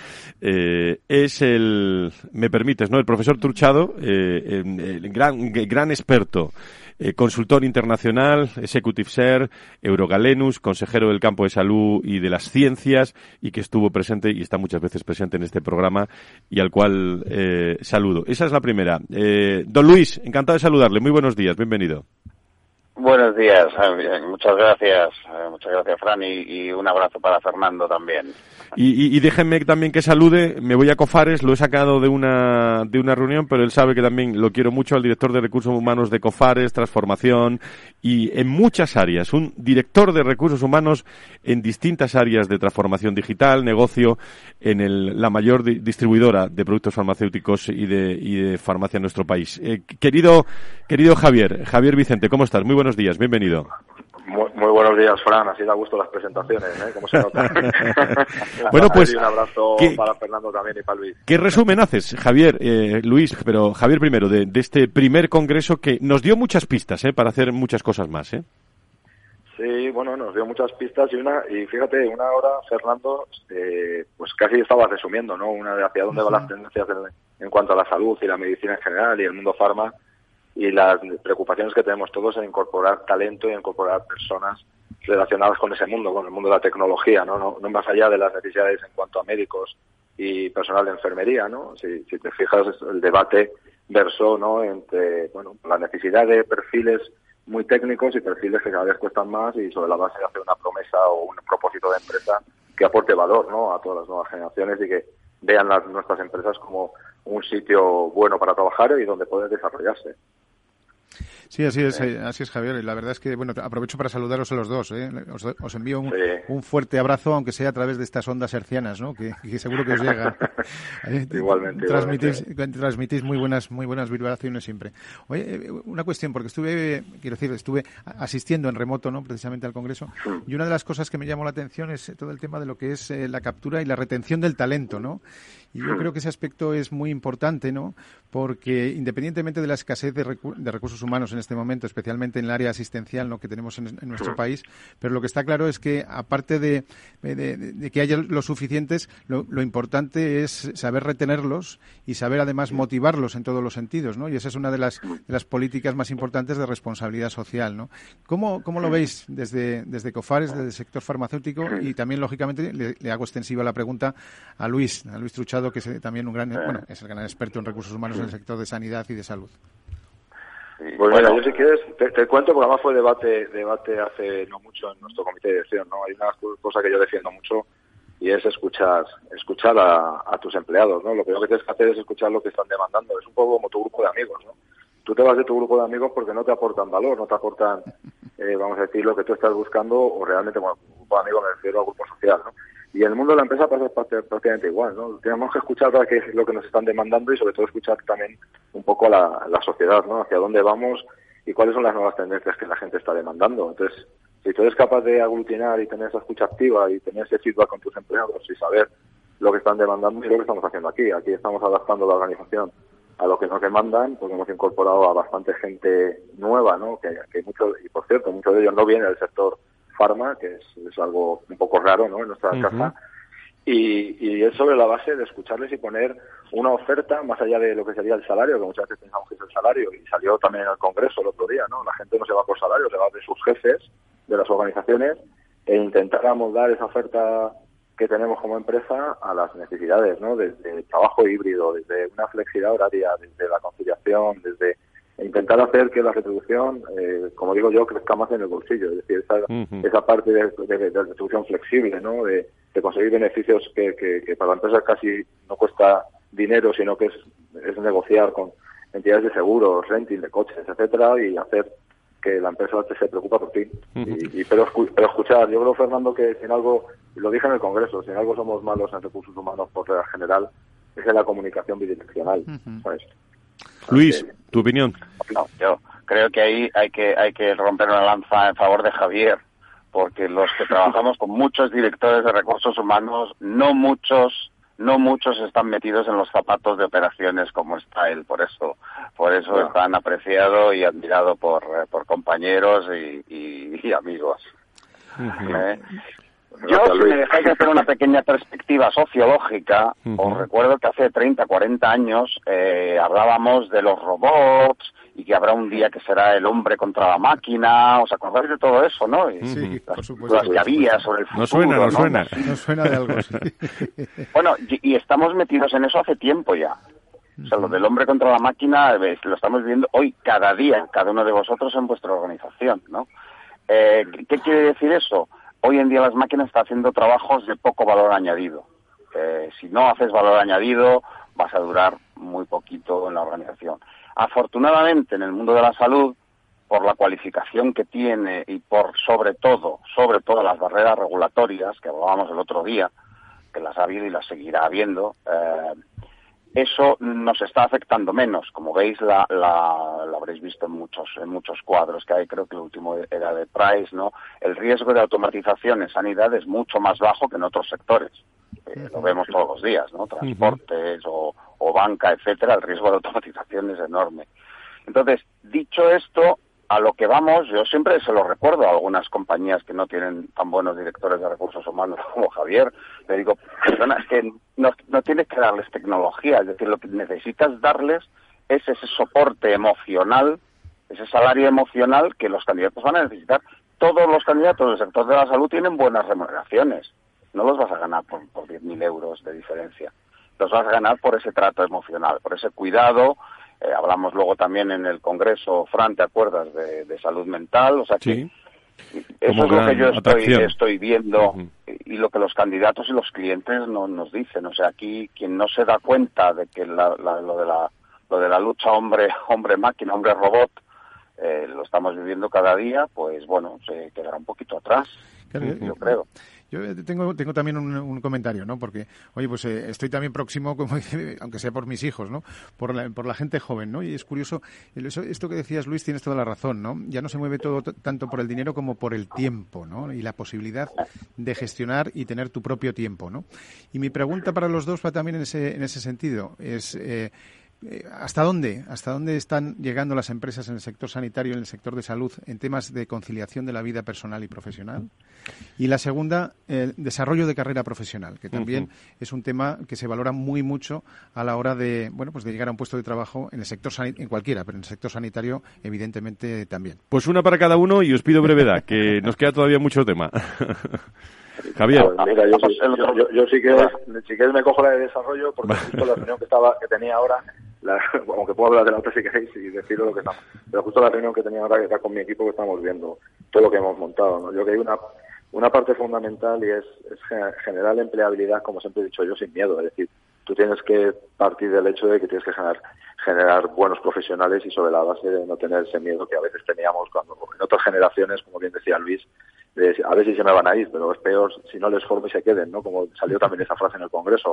S2: eh, es el, me permites, ¿no? El profesor Truchado, eh, el gran, gran experto, Eh, consultor internacional, Executive Chair, Eurogalenus, consejero del campo de salud y de las ciencias, y que estuvo presente y está muchas veces presente en este programa, y al cual eh, saludo. Esa es la primera. Eh, don Luis, encantado de saludarle. Muy buenos días, bienvenido.
S14: Buenos días, muchas gracias, muchas gracias, Fran, y, y un abrazo para Fernando también.
S2: Y, y, y déjenme también que salude, me voy a Cofares, lo he sacado de una de una reunión, pero él sabe que también lo quiero mucho, al director de Recursos Humanos de Cofares, transformación, y en muchas áreas, un director de Recursos Humanos en distintas áreas de transformación digital, negocio, en el, la mayor di- distribuidora de productos farmacéuticos y de, y de farmacia en nuestro país. Eh, querido, querido Javier, Javier Vicente, ¿cómo estás? Muy buenos días, bienvenido.
S15: Muy, muy buenos días, Fran. Así da gusto las presentaciones, ¿eh? Como se nota.
S2: Bueno, pues...
S15: Y un abrazo
S2: ¿qué,
S15: para Fernando también y para Luis.
S2: ¿Qué resumen haces, Javier, eh, Luis, pero Javier primero, de, de este primer congreso que nos dio muchas pistas, ¿eh? Para hacer muchas cosas más, ¿eh?
S15: Sí, bueno, nos dio muchas pistas y una, y fíjate, una hora, Fernando, eh, pues casi estabas resumiendo, ¿no? Una de hacia dónde van las tendencias en, en cuanto a la salud y la medicina en general y el mundo farma, y las preocupaciones que tenemos todos en incorporar talento y en incorporar personas relacionadas con ese mundo, con el mundo de la tecnología, ¿no? No, no más allá de las necesidades en cuanto a médicos y personal de enfermería, ¿no? Si, si te fijas, el debate versó, ¿no? Entre, bueno, la necesidad de perfiles muy técnicos y perfiles que cada vez cuestan más, y sobre la base de hacer una promesa o un propósito de empresa que aporte valor, ¿no? A todas las nuevas generaciones y que vean las, nuestras empresas como un sitio bueno para trabajar y donde poder desarrollarse.
S4: Sí, así es, eh, así es, Javier. Y la verdad es que, bueno, aprovecho para saludaros a los dos. ¿eh? Os, os envío un, sí. un fuerte abrazo, aunque sea a través de estas ondas hercianas, ¿no? Que, que seguro que os llega. ¿eh?
S15: igualmente,
S4: transmitís,
S15: igualmente.
S4: transmitís muy buenas, muy buenas vibraciones siempre. Oye, una cuestión, porque estuve, quiero decir, estuve asistiendo en remoto, ¿no? Precisamente al Congreso. Sí. Y una de las cosas que me llamó la atención es todo el tema de lo que es eh, la captura y la retención del talento, ¿no? Y yo creo que ese aspecto es muy importante, ¿no? Porque independientemente de la escasez de, recu de recursos humanos en este momento, especialmente en el área asistencial, ¿no? que tenemos en, en nuestro país, pero lo que está claro es que aparte de, de, de, de que haya los suficientes, lo, lo importante es saber retenerlos y saber además motivarlos en todos los sentidos, ¿no? Y esa es una de las, de las políticas más importantes de responsabilidad social, ¿no? ¿Cómo, cómo lo veis desde, desde COFARES, desde el sector farmacéutico? Y también, lógicamente, le, le hago extensiva la pregunta a Luis, a Luis Truchado, que es también un gran, bueno, es el gran experto en recursos humanos en el sector de sanidad y de salud.
S15: Pues bueno, mira, yo si quieres te, te cuento, porque además fue debate debate hace no mucho en nuestro comité de dirección, ¿no? Hay una cosa que yo defiendo mucho y es escuchar escuchar a, a tus empleados, ¿no? Lo primero que tienes que hacer es escuchar lo que están demandando. Es un poco como tu grupo de amigos, ¿no? Tú te vas de tu grupo de amigos porque no te aportan valor, no te aportan, eh, vamos a decir, lo que tú estás buscando, o realmente, bueno, grupo de amigos me refiero al grupo social, ¿no? Y en el mundo de la empresa pasa prácticamente igual, ¿no? Tenemos que escuchar qué es lo que nos están demandando y sobre todo escuchar también un poco a la, la sociedad, ¿no? Hacia dónde vamos y cuáles son las nuevas tendencias que la gente está demandando. Entonces, si tú eres capaz de aglutinar y tener esa escucha activa y tener ese feedback con tus empleados y saber lo que están demandando y lo que estamos haciendo aquí. Aquí estamos adaptando la organización a lo que nos demandan, porque hemos incorporado a bastante gente nueva, ¿no? Que, que muchos, y por cierto, muchos de ellos no vienen del sector farma, que es, es algo un poco raro, ¿no? En nuestra uh-huh. casa. Y, y es sobre la base de escucharles y poner una oferta más allá de lo que sería el salario, que muchas veces pensamos que es el salario, y salió también en el Congreso el otro día, ¿no? La gente no se va por salario, se va de sus jefes, de las organizaciones, e intentar amoldar esa oferta que tenemos como empresa a las necesidades, ¿no? Desde trabajo híbrido, desde una flexibilidad horaria, desde la conciliación, desde intentar hacer que la retribución, eh, como digo yo, crezca más en el bolsillo, es decir, esa, uh-huh. esa parte de, de, de retribución flexible, ¿no? De, de conseguir beneficios que, que, que para la empresa casi no cuesta dinero, sino que es, es negociar con entidades de seguros, renting de coches, etcétera, y hacer que la empresa se preocupa por ti. Uh-huh. y, y pero, pero escuchar, yo creo, Fernando, que si en algo, lo dije en el Congreso, si en algo somos malos en recursos humanos por regla general, es en la comunicación bidireccional, uh-huh. ¿sabes?
S2: Luis, tu opinión.
S14: No, yo creo que ahí hay que hay que romper una lanza en favor de Javier, porque los que trabajamos con muchos directores de recursos humanos, no muchos no muchos están metidos en los zapatos de operaciones como está él, por eso por eso no. es tan apreciado y admirado por por compañeros y, y, y amigos. Uh-huh. ¿Eh? Yo, si me dejáis hacer una pequeña perspectiva sociológica, uh-huh. os recuerdo que hace treinta, cuarenta años eh, hablábamos de los robots y que habrá un día que será el hombre contra la máquina. ¿Os acordáis de todo eso, no? Y
S4: sí,
S14: las,
S4: por supuesto.
S14: Las que había sobre el futuro.
S2: No suena, no,
S14: ¿no?
S2: suena.
S4: No suena de algo, sí.
S14: Bueno, y, y estamos metidos en eso hace tiempo ya. O sea, lo del hombre contra la máquina lo estamos viendo hoy, cada día, cada uno de vosotros en vuestra organización, ¿no? Eh, ¿Qué quiere decir eso? Hoy en día las máquinas están haciendo trabajos de poco valor añadido. Eh, si no haces valor añadido, vas a durar muy poquito en la organización. Afortunadamente, en el mundo de la salud, por la cualificación que tiene y por, sobre todo, sobre todo las barreras regulatorias, que hablábamos el otro día, que las ha habido y las seguirá habiendo, eh, eso nos está afectando menos. Como veis, la, la, lo habréis visto en muchos en muchos cuadros que hay, creo que el último era de Price, ¿no? El riesgo de automatización en sanidad es mucho más bajo que en otros sectores. Eh, lo vemos todos los días, ¿no? Transportes o, o banca, etcétera, el riesgo de automatización es enorme. Entonces, dicho esto, a lo que vamos, yo siempre se lo recuerdo a algunas compañías que no tienen tan buenos directores de recursos humanos como Javier. Le digo, perdona, es que no, no tienes que darles tecnología, es decir, lo que necesitas darles es ese soporte emocional, ese salario emocional que los candidatos van a necesitar. Todos los candidatos del sector de la salud tienen buenas remuneraciones. No los vas a ganar por, por diez mil euros de diferencia. Los vas a ganar por ese trato emocional, por ese cuidado. Eh, hablamos luego también en el Congreso, Fran, ¿te acuerdas? De, de salud mental. O sea que
S2: sí.
S14: eso
S2: Como
S14: es lo que yo estoy,
S2: atracción.
S14: estoy viendo. Uh-huh. y, y lo que los candidatos y los clientes no, nos dicen. O sea, aquí quien no se da cuenta de que la, la, lo de la lo de la lucha hombre hombre máquina, hombre robot, eh, lo estamos viviendo cada día, pues bueno, se quedará un poquito atrás,
S4: claro,
S14: yo, yo creo.
S4: Yo tengo tengo también un, un comentario, ¿no? Porque, oye, pues eh, estoy también próximo, como dice, aunque sea por mis hijos, ¿no? Por la, por la gente joven, ¿no? Y es curioso, eso, esto que decías, Luis, tienes toda la razón, ¿no? Ya no se mueve todo t- tanto por el dinero como por el tiempo, ¿no? Y la posibilidad de gestionar y tener tu propio tiempo, ¿no? Y mi pregunta para los dos va también en ese, en ese sentido. Es... Eh, ¿Hasta dónde? ¿Hasta dónde están llegando las empresas en el sector sanitario, en el sector de salud, en temas de conciliación de la vida personal y profesional? Y la segunda, el desarrollo de carrera profesional, que también uh-huh. es un tema que se valora muy mucho a la hora de, bueno, pues de llegar a un puesto de trabajo en el sector sanitario, en cualquiera, pero en el sector sanitario, evidentemente, también.
S2: Pues una para cada uno y os pido brevedad, que nos queda todavía mucho tema. Javier.
S15: Pues mira, yo, yo, yo, yo sí que si quieres me cojo la de desarrollo, porque justo la reunión que estaba que tenía ahora, la, aunque puedo hablar de la otra si queréis y deciros lo que estamos, pero justo la reunión que tenía ahora que está con mi equipo que estamos viendo todo lo que hemos montado, ¿no? Yo creo que hay una una parte fundamental y es, es generar empleabilidad, como siempre he dicho yo, sin miedo. Es decir, tú tienes que partir del hecho de que tienes que generar, generar buenos profesionales y sobre la base de no tener ese miedo que a veces teníamos cuando en otras generaciones, como bien decía Luis, de, a ver si se me van a ir, pero es peor si no les formo y se queden, ¿no? Como salió también esa frase en el Congreso.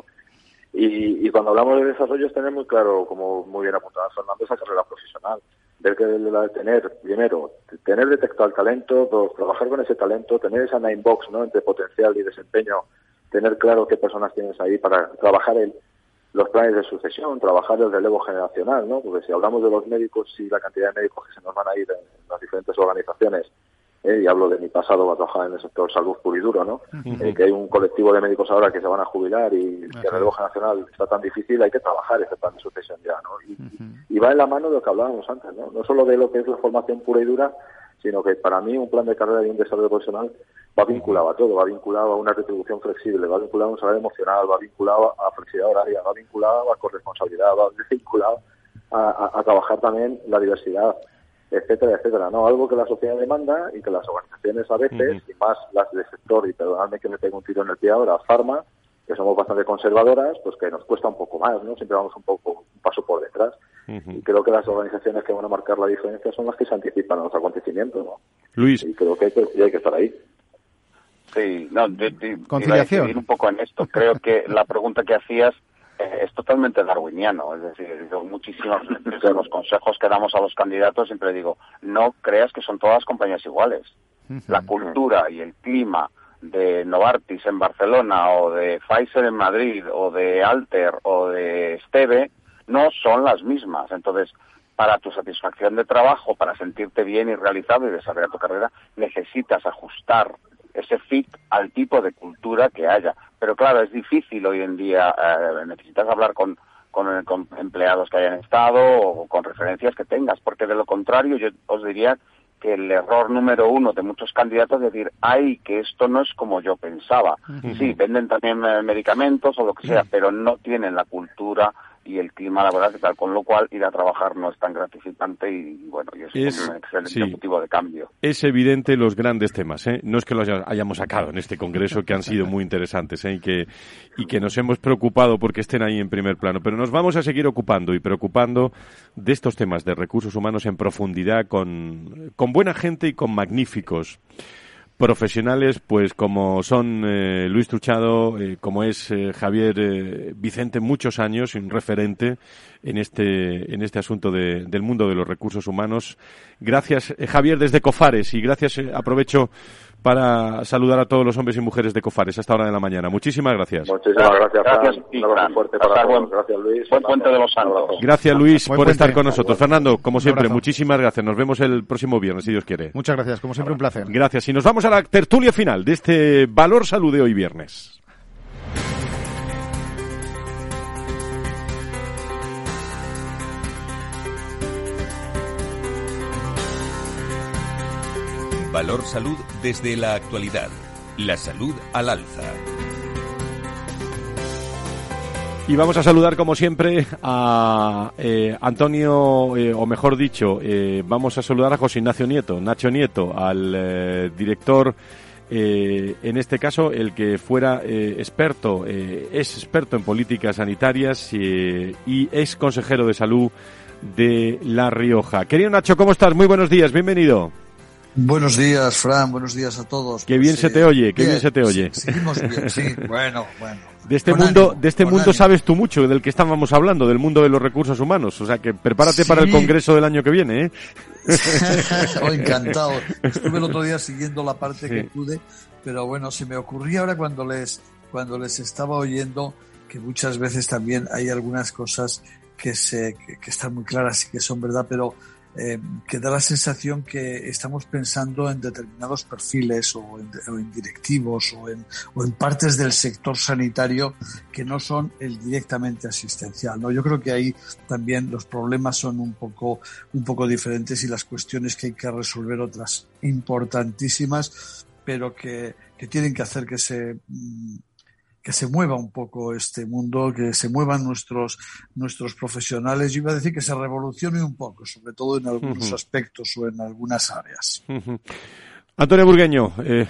S15: Y, y cuando hablamos de desarrollo es tener muy claro, como muy bien apuntado Fernando, esa carrera profesional. Ver que la, tener, primero, tener detectado el talento, dos, trabajar con ese talento, tener esa nine box, ¿no? Entre potencial y desempeño, tener claro qué personas tienes ahí para trabajar el, los planes de sucesión, trabajar el relevo generacional, ¿no? Porque si hablamos de los médicos y la cantidad de médicos que se nos van a ir en las diferentes organizaciones, eh, y hablo de mi pasado, va a trabajar en el sector salud puro y duro, ¿no? Uh-huh. Eh, que hay un colectivo de médicos ahora que se van a jubilar y uh-huh. que el relevo generacional está tan difícil, hay que trabajar ese plan de sucesión ya, ¿no? Y, uh-huh. y va en la mano de lo que hablábamos antes, ¿no? No solo de lo que es la formación pura y dura, sino que para mí un plan de carrera y un desarrollo profesional va vinculado a todo, va vinculado a una retribución flexible, va vinculado a un salario emocional, va vinculado a flexibilidad horaria, va vinculado a corresponsabilidad, va vinculado a, a, a trabajar también la diversidad, etcétera, etcétera, ¿no? Algo que la sociedad demanda y que las organizaciones a veces, uh-huh. y más las del sector, y perdonadme que me pegue un tiro en el pie ahora, Pharma, que somos bastante conservadoras, pues que nos cuesta un poco más, ¿no? Siempre vamos un poco, un paso por detrás. Uh-huh. Y creo que las organizaciones que van a marcar la diferencia son las que se anticipan a los acontecimientos, ¿no?
S2: Luis.
S15: Y creo que hay que, y hay que estar ahí.
S14: Sí, no, yo, yo,
S4: conciliación.
S14: Iba a un poco en esto. Creo que la pregunta que hacías eh, es totalmente darwiniano. Es decir, yo muchísimas veces en los consejos que damos a los candidatos siempre digo, no creas que son todas compañías iguales. Uh-huh. La cultura y el clima de Novartis en Barcelona o de Pfizer en Madrid o de Alter o de Esteve no son las mismas. Entonces, para tu satisfacción de trabajo, para sentirte bien y realizado y desarrollar tu carrera, necesitas ajustar ese fit al tipo de cultura que haya. Pero claro, es difícil hoy en día, eh, necesitas hablar con, con, con empleados que hayan estado o con referencias que tengas, porque de lo contrario yo os diría que el error número uno de muchos candidatos es decir, ay, que esto no es como yo pensaba. Uh-huh. Sí, venden también eh, medicamentos o lo que sea, uh-huh. pero no tienen la cultura y el clima laboral y tal, con lo cual ir a trabajar no es tan gratificante y bueno, y es, es un excelente sí, motivo de cambio.
S2: Es evidente los grandes temas, ¿eh? No es que los hayamos sacado en este congreso, que han sido muy interesantes, ¿eh? y que y que nos hemos preocupado porque estén ahí en primer plano, pero nos vamos a seguir ocupando y preocupando de estos temas de recursos humanos en profundidad con, con buena gente y con magníficos profesionales, pues como son eh, Luis Truchado, eh, como es eh, Javier eh, Vicente, muchos años, un referente en este en este asunto de, del mundo de los recursos humanos. Gracias, eh, Javier, desde Cofares, y gracias, eh, aprovecho para saludar a todos los hombres y mujeres de Cofares a esta hora de la mañana. Muchísimas gracias.
S15: Muchísimas gracias,
S14: gracias
S15: Fran. Un abrazo fuerte para todos. Buen, gracias, Luis.
S14: Buen puente de los santos.
S2: Gracias, Luis,
S4: buen
S2: por
S4: puente.
S2: estar con nosotros. Fernando, como siempre, muchísimas gracias. Nos vemos el próximo viernes, si Dios quiere.
S4: Muchas gracias, como siempre, un placer.
S2: Gracias. Y nos vamos a la tertulia final de este Valor Salud de hoy viernes.
S1: Valor Salud desde la actualidad. La salud al alza.
S2: Y vamos a saludar, como siempre, a eh, Antonio, eh, o mejor dicho, eh, vamos a saludar a José Ignacio Nieto, Nacho Nieto, al eh, director eh, en este caso el que fuera eh, experto, eh, es experto en políticas sanitarias eh, y es consejero de salud de La Rioja. Querido Nacho, ¿cómo estás? Muy buenos días, bienvenido.
S16: Buenos días, Fran, buenos días a todos.
S2: Qué bien pues, se te oye, qué bien, bien se te oye.
S16: Sí, seguimos bien, sí, bueno, bueno.
S2: De este con mundo, ánimo, de este mundo ánimo. Sabes tú mucho, del que estábamos hablando, del mundo de los recursos humanos. O sea que prepárate sí. para el congreso del año que viene, ¿eh?
S16: Oh, encantado. Estuve el otro día siguiendo la parte sí. que pude, pero bueno, se me ocurría ahora cuando les, cuando les estaba oyendo que muchas veces también hay algunas cosas que se, que, que están muy claras y que son verdad, pero Eh, que da la sensación que estamos pensando en determinados perfiles o en, o en directivos o en, o en partes del sector sanitario que no son el directamente asistencial, ¿no? Yo creo que ahí también los problemas son un poco, un poco diferentes y las cuestiones que hay que resolver otras importantísimas, pero que, que tienen que hacer que se... Mmm, que se mueva un poco este mundo, que se muevan nuestros nuestros profesionales. Yo iba a decir que se revolucione un poco, sobre todo en algunos uh-huh. aspectos o en algunas áreas.
S2: Uh-huh. Antonio Burgueño, eh,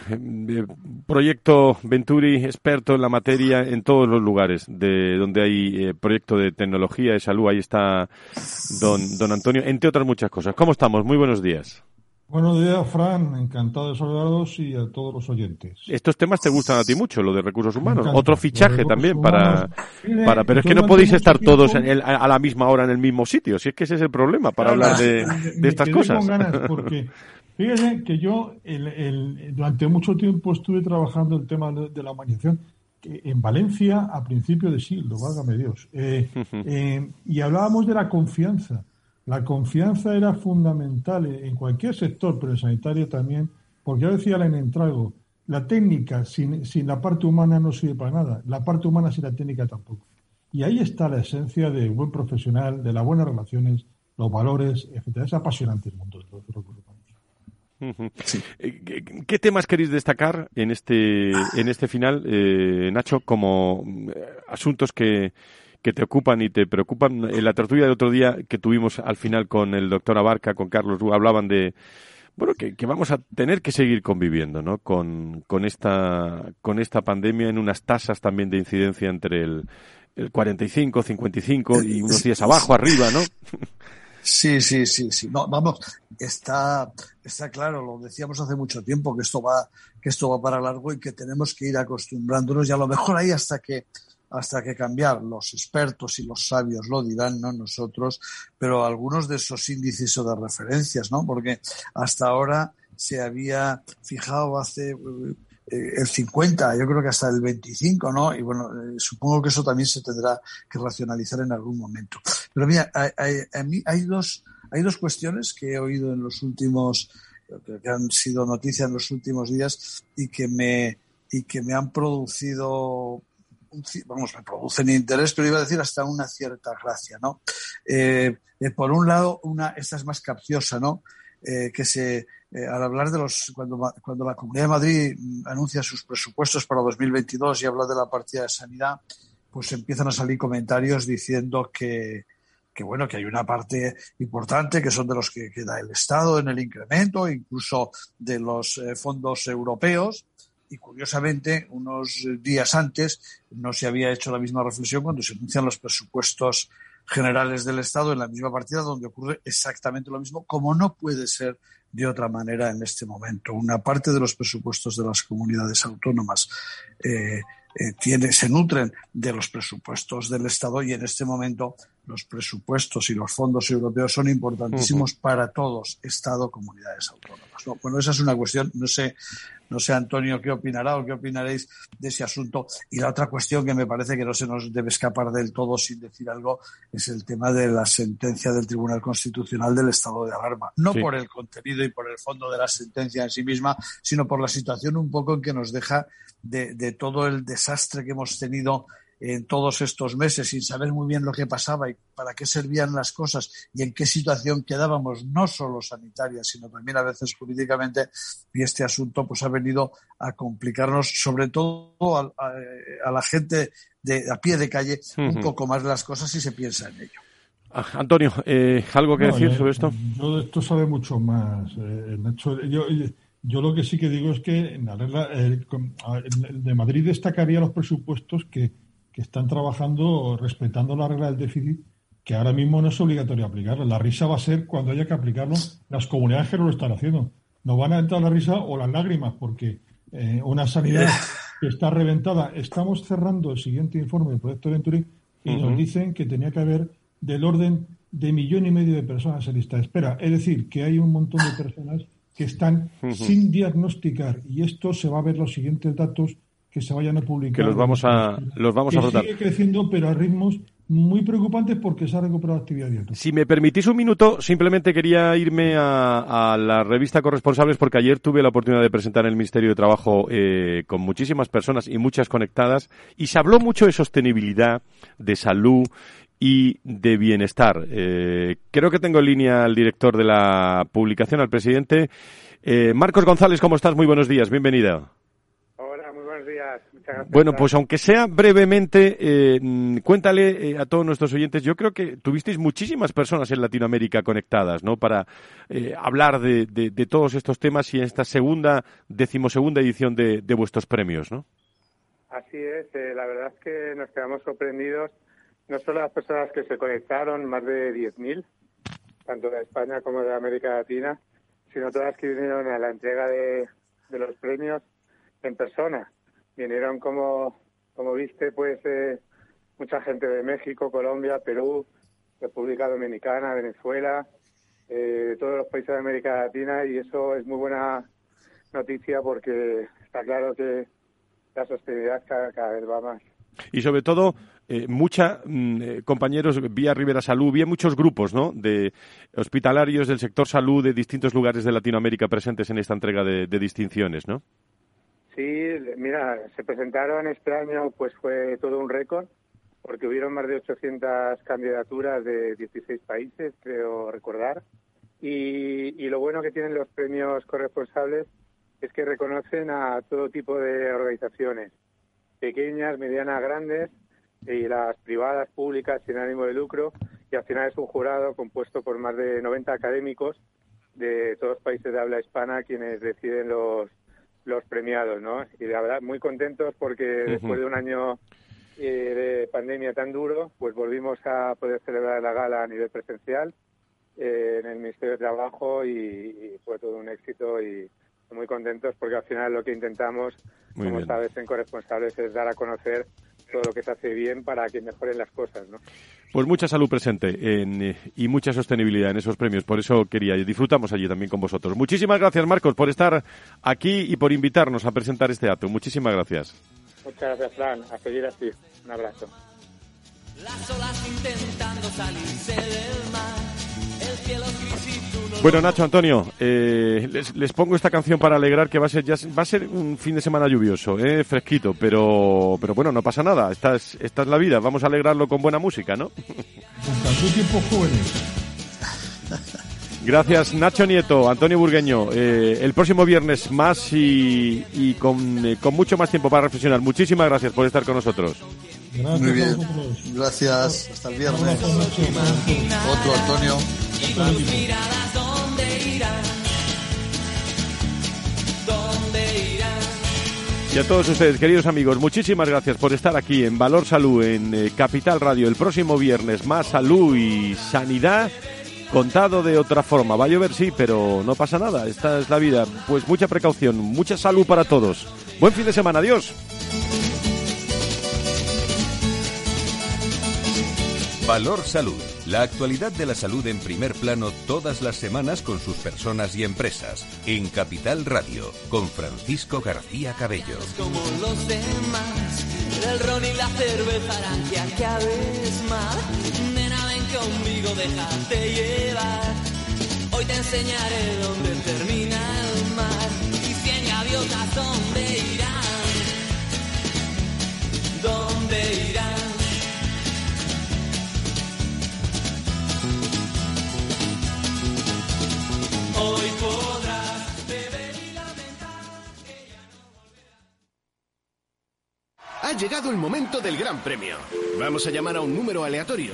S2: proyecto Venturi, experto en la materia en todos los lugares de donde hay eh, proyecto de tecnología, de salud. Ahí está don, don Antonio, entre otras muchas cosas. ¿Cómo estamos? Muy buenos días.
S17: Buenos días, Fran. Encantado de saludaros y a todos los oyentes.
S2: Estos temas te gustan a ti mucho, lo de recursos humanos. Otro fichaje también para, para... Pero es que no podéis estar todos en el, a la misma hora en el mismo sitio. Si es que ese es el problema para claro, hablar de, de, de estas cosas.
S17: Con ganas porque fíjense que yo el, el, durante mucho tiempo estuve trabajando el tema de, de la humanización en Valencia a principios de siglo, válgame Dios. Eh, eh, y hablábamos de la confianza. La confianza era fundamental en cualquier sector, pero en sanitario también, porque ya decía Elena Entrago, la técnica sin, sin la parte humana no sirve para nada, la parte humana sin la técnica tampoco. Y ahí está la esencia del buen profesional, de las buenas relaciones, los valores, etcétera. Es apasionante el mundo de los recursos humanos.
S2: Sí. ¿Qué, ¿Qué temas queréis destacar en este, en este final, eh, Nacho, como asuntos que... que te ocupan y te preocupan? En la tertulia del otro día que tuvimos al final con el doctor Abarca, con Carlos Rú, hablaban de bueno que, que vamos a tener que seguir conviviendo, ¿no? Con, con esta con esta pandemia en unas tasas también de incidencia entre el, el cuarenta y cinco, cincuenta y cinco y unos días abajo, arriba, ¿no?
S16: Sí, sí, sí, sí. No, vamos, está, está claro, lo decíamos hace mucho tiempo, que esto va, que esto va para largo y que tenemos que ir acostumbrándonos y a lo mejor ahí hasta que hasta que cambiar. Los expertos y los sabios lo dirán, no nosotros, pero algunos de esos índices o de referencias, ¿no? Porque hasta ahora se había fijado hace eh, el cincuenta, yo creo que hasta el veinticinco, ¿no? Y bueno, eh, supongo que eso también se tendrá que racionalizar en algún momento. Pero mira, hay, hay, a mí hay dos, hay dos cuestiones que he oído en los últimos, que han sido noticia en los últimos días y que me, y que me han producido, vamos, me producen interés, pero iba a decir hasta una cierta gracia, ¿no? Eh, eh, por un lado, una, esta es más capciosa, ¿no? Eh, que se, eh, al hablar de los, cuando, cuando la Comunidad de Madrid anuncia sus presupuestos para dos mil veintidós y habla de la partida de sanidad, pues empiezan a salir comentarios diciendo que, que bueno, que hay una parte importante que son de los que, que da el Estado en el incremento, incluso de los eh, fondos europeos. Y curiosamente, unos días antes no se había hecho la misma reflexión cuando se anuncian los presupuestos generales del Estado en la misma partida, donde ocurre exactamente lo mismo, como no puede ser de otra manera en este momento. Una parte de los presupuestos de las comunidades autónomas eh, eh, tiene, se nutren de los presupuestos del Estado y en este momento los presupuestos y los fondos europeos son importantísimos uh-huh. para todos, Estado, comunidades autónomas, ¿no? Bueno, esa es una cuestión, no sé, no sé, Antonio, qué opinará o qué opinaréis de ese asunto. Y la otra cuestión que me parece que no se nos debe escapar del todo sin decir algo es el tema de la sentencia del Tribunal Constitucional del estado de alarma. No sí. por el contenido y por el fondo de la sentencia en sí misma, sino por la situación un poco en que nos deja de, de todo el desastre que hemos tenido en todos estos meses sin saber muy bien lo que pasaba y para qué servían las cosas y en qué situación quedábamos, no solo sanitaria, sino también a veces jurídicamente, y este asunto pues ha venido a complicarnos, sobre todo a, a, a la gente de a pie de calle, uh-huh. un poco más las cosas si se piensa en ello.
S2: Ah, Antonio, eh, ¿algo que no, decir
S17: yo,
S2: sobre esto?
S17: Yo de esto sabe mucho más, eh, Nacho. Yo, yo Yo lo que sí que digo es que en la regla, eh, con, el de Madrid destacaría los presupuestos que, que están trabajando respetando la regla del déficit, que ahora mismo no es obligatorio aplicarlo. La risa va a ser cuando haya que aplicarlo las comunidades que no lo están haciendo. Nos van a entrar la risa o las lágrimas, porque eh, una sanidad que está reventada. Estamos cerrando el siguiente informe del proyecto Venturi y uh-huh. nos dicen que tenía que haber del orden de millón y medio de personas en lista de espera. Es decir, que hay un montón de personas que están uh-huh. sin diagnosticar, y esto se va a ver los siguientes datos que se vayan a publicar.
S2: Que los vamos a los vamos
S17: que
S2: a tratar.
S17: Sigue creciendo, pero a ritmos muy preocupantes porque se ha recuperado la actividad diaria.
S2: Si me permitís un minuto, simplemente quería irme a, a la revista Corresponsables, porque ayer tuve la oportunidad de presentar en el Ministerio de Trabajo eh, con muchísimas personas y muchas conectadas, y se habló mucho de sostenibilidad, de salud y de bienestar. Eh, creo que tengo en línea al director de la publicación, al presidente. Eh, Marcos González, ¿cómo estás? Muy buenos días, bienvenida.
S18: Hola, muy buenos días. Muchas gracias.
S2: Bueno, pues aunque sea brevemente, eh, cuéntale eh, a todos nuestros oyentes. Yo creo que tuvisteis muchísimas personas en Latinoamérica conectadas, ¿no? Para eh, hablar de, de, de todos estos temas y en esta segunda, decimosegunda edición de, de vuestros premios, ¿no?
S18: Así es. Eh, la verdad es que nos quedamos sorprendidos. No solo las personas que se conectaron, más de diez mil, tanto de España como de América Latina, sino todas que vinieron a la entrega de, de los premios en persona. Vinieron, como, como viste, pues eh, mucha gente de México, Colombia, Perú, República Dominicana, Venezuela, eh, de todos los países de América Latina, y eso es muy buena noticia porque está claro que la sostenibilidad cada, cada vez va más.
S2: Y sobre todo, eh, mucha eh, compañeros vía Rivera Salud, vía muchos grupos, ¿no?, de hospitalarios del sector salud de distintos lugares de Latinoamérica presentes en esta entrega de, de distinciones, ¿no?
S18: Sí, mira, se presentaron este año, pues fue todo un récord, porque hubieron más de ochocientas candidaturas de dieciséis países, creo recordar, y, y lo bueno que tienen los premios corresponsables es que reconocen a todo tipo de organizaciones, pequeñas, medianas, grandes, y las privadas, públicas, sin ánimo de lucro, y al final es un jurado compuesto por más de noventa académicos de todos los países de habla hispana quienes deciden los los premiados, ¿no? Y la verdad, muy contentos porque uh-huh. después de un año eh, de pandemia tan duro, pues volvimos a poder celebrar la gala a nivel presencial eh, en el Ministerio de Trabajo y, y fue todo un éxito y muy contentos porque al final lo que intentamos, muy como bien. sabes, en Corresponsables es dar a conocer todo lo que se hace bien para que mejoren las cosas, ¿no?
S2: Pues mucha salud presente en, y mucha sostenibilidad en esos premios. Por eso quería, disfrutamos allí también con vosotros. Muchísimas gracias, Marcos, por estar aquí y por invitarnos a presentar este acto. Muchísimas gracias.
S18: Muchas gracias, Fran. A seguir así. Un abrazo.
S19: Las olas intentando salirse del mar. El cielo gris y tú no.
S2: Bueno, Nacho, Antonio, eh, les, les pongo esta canción para alegrar que va a ser ya va a ser un fin de semana lluvioso, eh, fresquito, pero pero bueno, no pasa nada. Esta es, esta es la vida. Vamos a alegrarlo con buena música, ¿no?
S17: Buscando tiempos jóvenes.
S2: Gracias, Nacho Nieto, Antonio Burgueño. Eh, el próximo viernes más y, y con, eh, con mucho más tiempo para reflexionar. Muchísimas gracias por estar con nosotros.
S16: Gracias. Muy bien, gracias. Hasta el viernes. Otro, Antonio.
S19: Y tus miradas, ¿dónde irán? ¿Dónde irán?
S2: Y a todos ustedes, queridos amigos, muchísimas gracias por estar aquí en Valor Salud, en eh, Capital Radio. El próximo viernes más salud y sanidad, contado de otra forma. Va a llover, sí, pero no pasa nada. Esta es la vida. Pues mucha precaución, mucha salud para todos. Buen fin de semana. Adiós.
S1: Valor Salud. La actualidad de la salud en primer plano todas las semanas con sus personas y empresas. En Capital Radio, con Francisco García Cabello.
S19: Como los demás, el ron y la cerveza harán que acabes mal. Nena, ven conmigo, déjate llevar. Hoy te enseñaré dónde termina el mar. Y cien gaviotas, ¿dónde irán? ¿Dónde irán? Hoy podrás beber y lamentar que ya no volverás.
S20: Ha llegado el momento del gran premio. Vamos a llamar a un número aleatorio.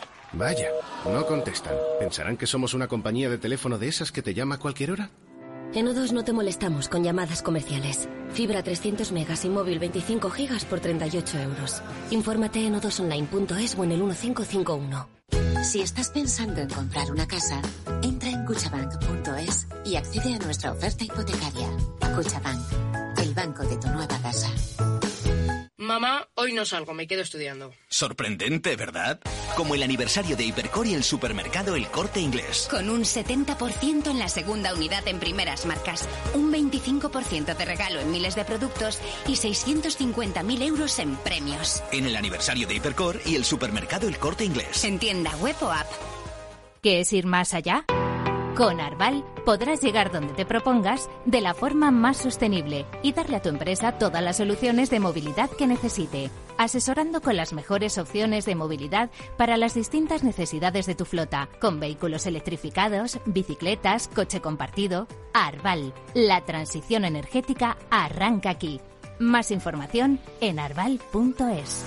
S20: Vaya, no contestan. ¿Pensarán que somos una compañía de teléfono de esas que te llama a cualquier hora?
S21: En O dos no te molestamos con llamadas comerciales. Fibra trescientos megas y móvil veinticinco gigas por treinta y ocho euros. Infórmate en o dos online punto es o en el uno cinco cinco uno.
S22: Si estás pensando en comprar una casa, entra en cuchabank punto es y accede a nuestra oferta hipotecaria. Cuchabank, el banco de tu nueva casa.
S23: Mamá, hoy no salgo, me quedo estudiando.
S24: Sorprendente, ¿verdad? Como el aniversario de Hipercor y el supermercado El Corte Inglés.
S25: Con un setenta por ciento en la segunda unidad en primeras marcas, un veinticinco por ciento de regalo en miles de productos y seiscientos cincuenta mil euros en premios.
S24: En el aniversario de Hipercor y el supermercado El Corte Inglés.
S25: En tienda web o app.
S26: ¿Qué es ir más allá? Con Arval podrás llegar donde te propongas de la forma más sostenible y darle a tu empresa todas las soluciones de movilidad que necesite, asesorando con las mejores opciones de movilidad para las distintas necesidades de tu flota, con vehículos electrificados, bicicletas, coche compartido. Arval, la transición energética arranca aquí. Más información en arval punto es.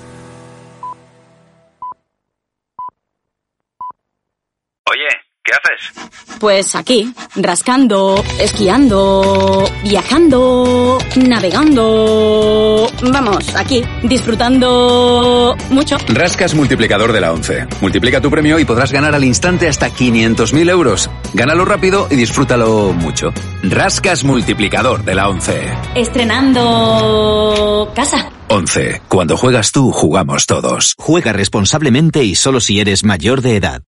S27: Oye, ¿qué haces?
S28: Pues aquí, rascando, esquiando, viajando, navegando... Vamos, aquí, disfrutando mucho.
S27: Rascas multiplicador de la ONCE. Multiplica tu premio y podrás ganar al instante hasta quinientos mil euros. Gánalo rápido y disfrútalo mucho. Rascas multiplicador de la ONCE.
S28: Estrenando casa.
S27: ONCE. Cuando juegas tú, jugamos todos.
S29: Juega responsablemente y solo si eres mayor de edad.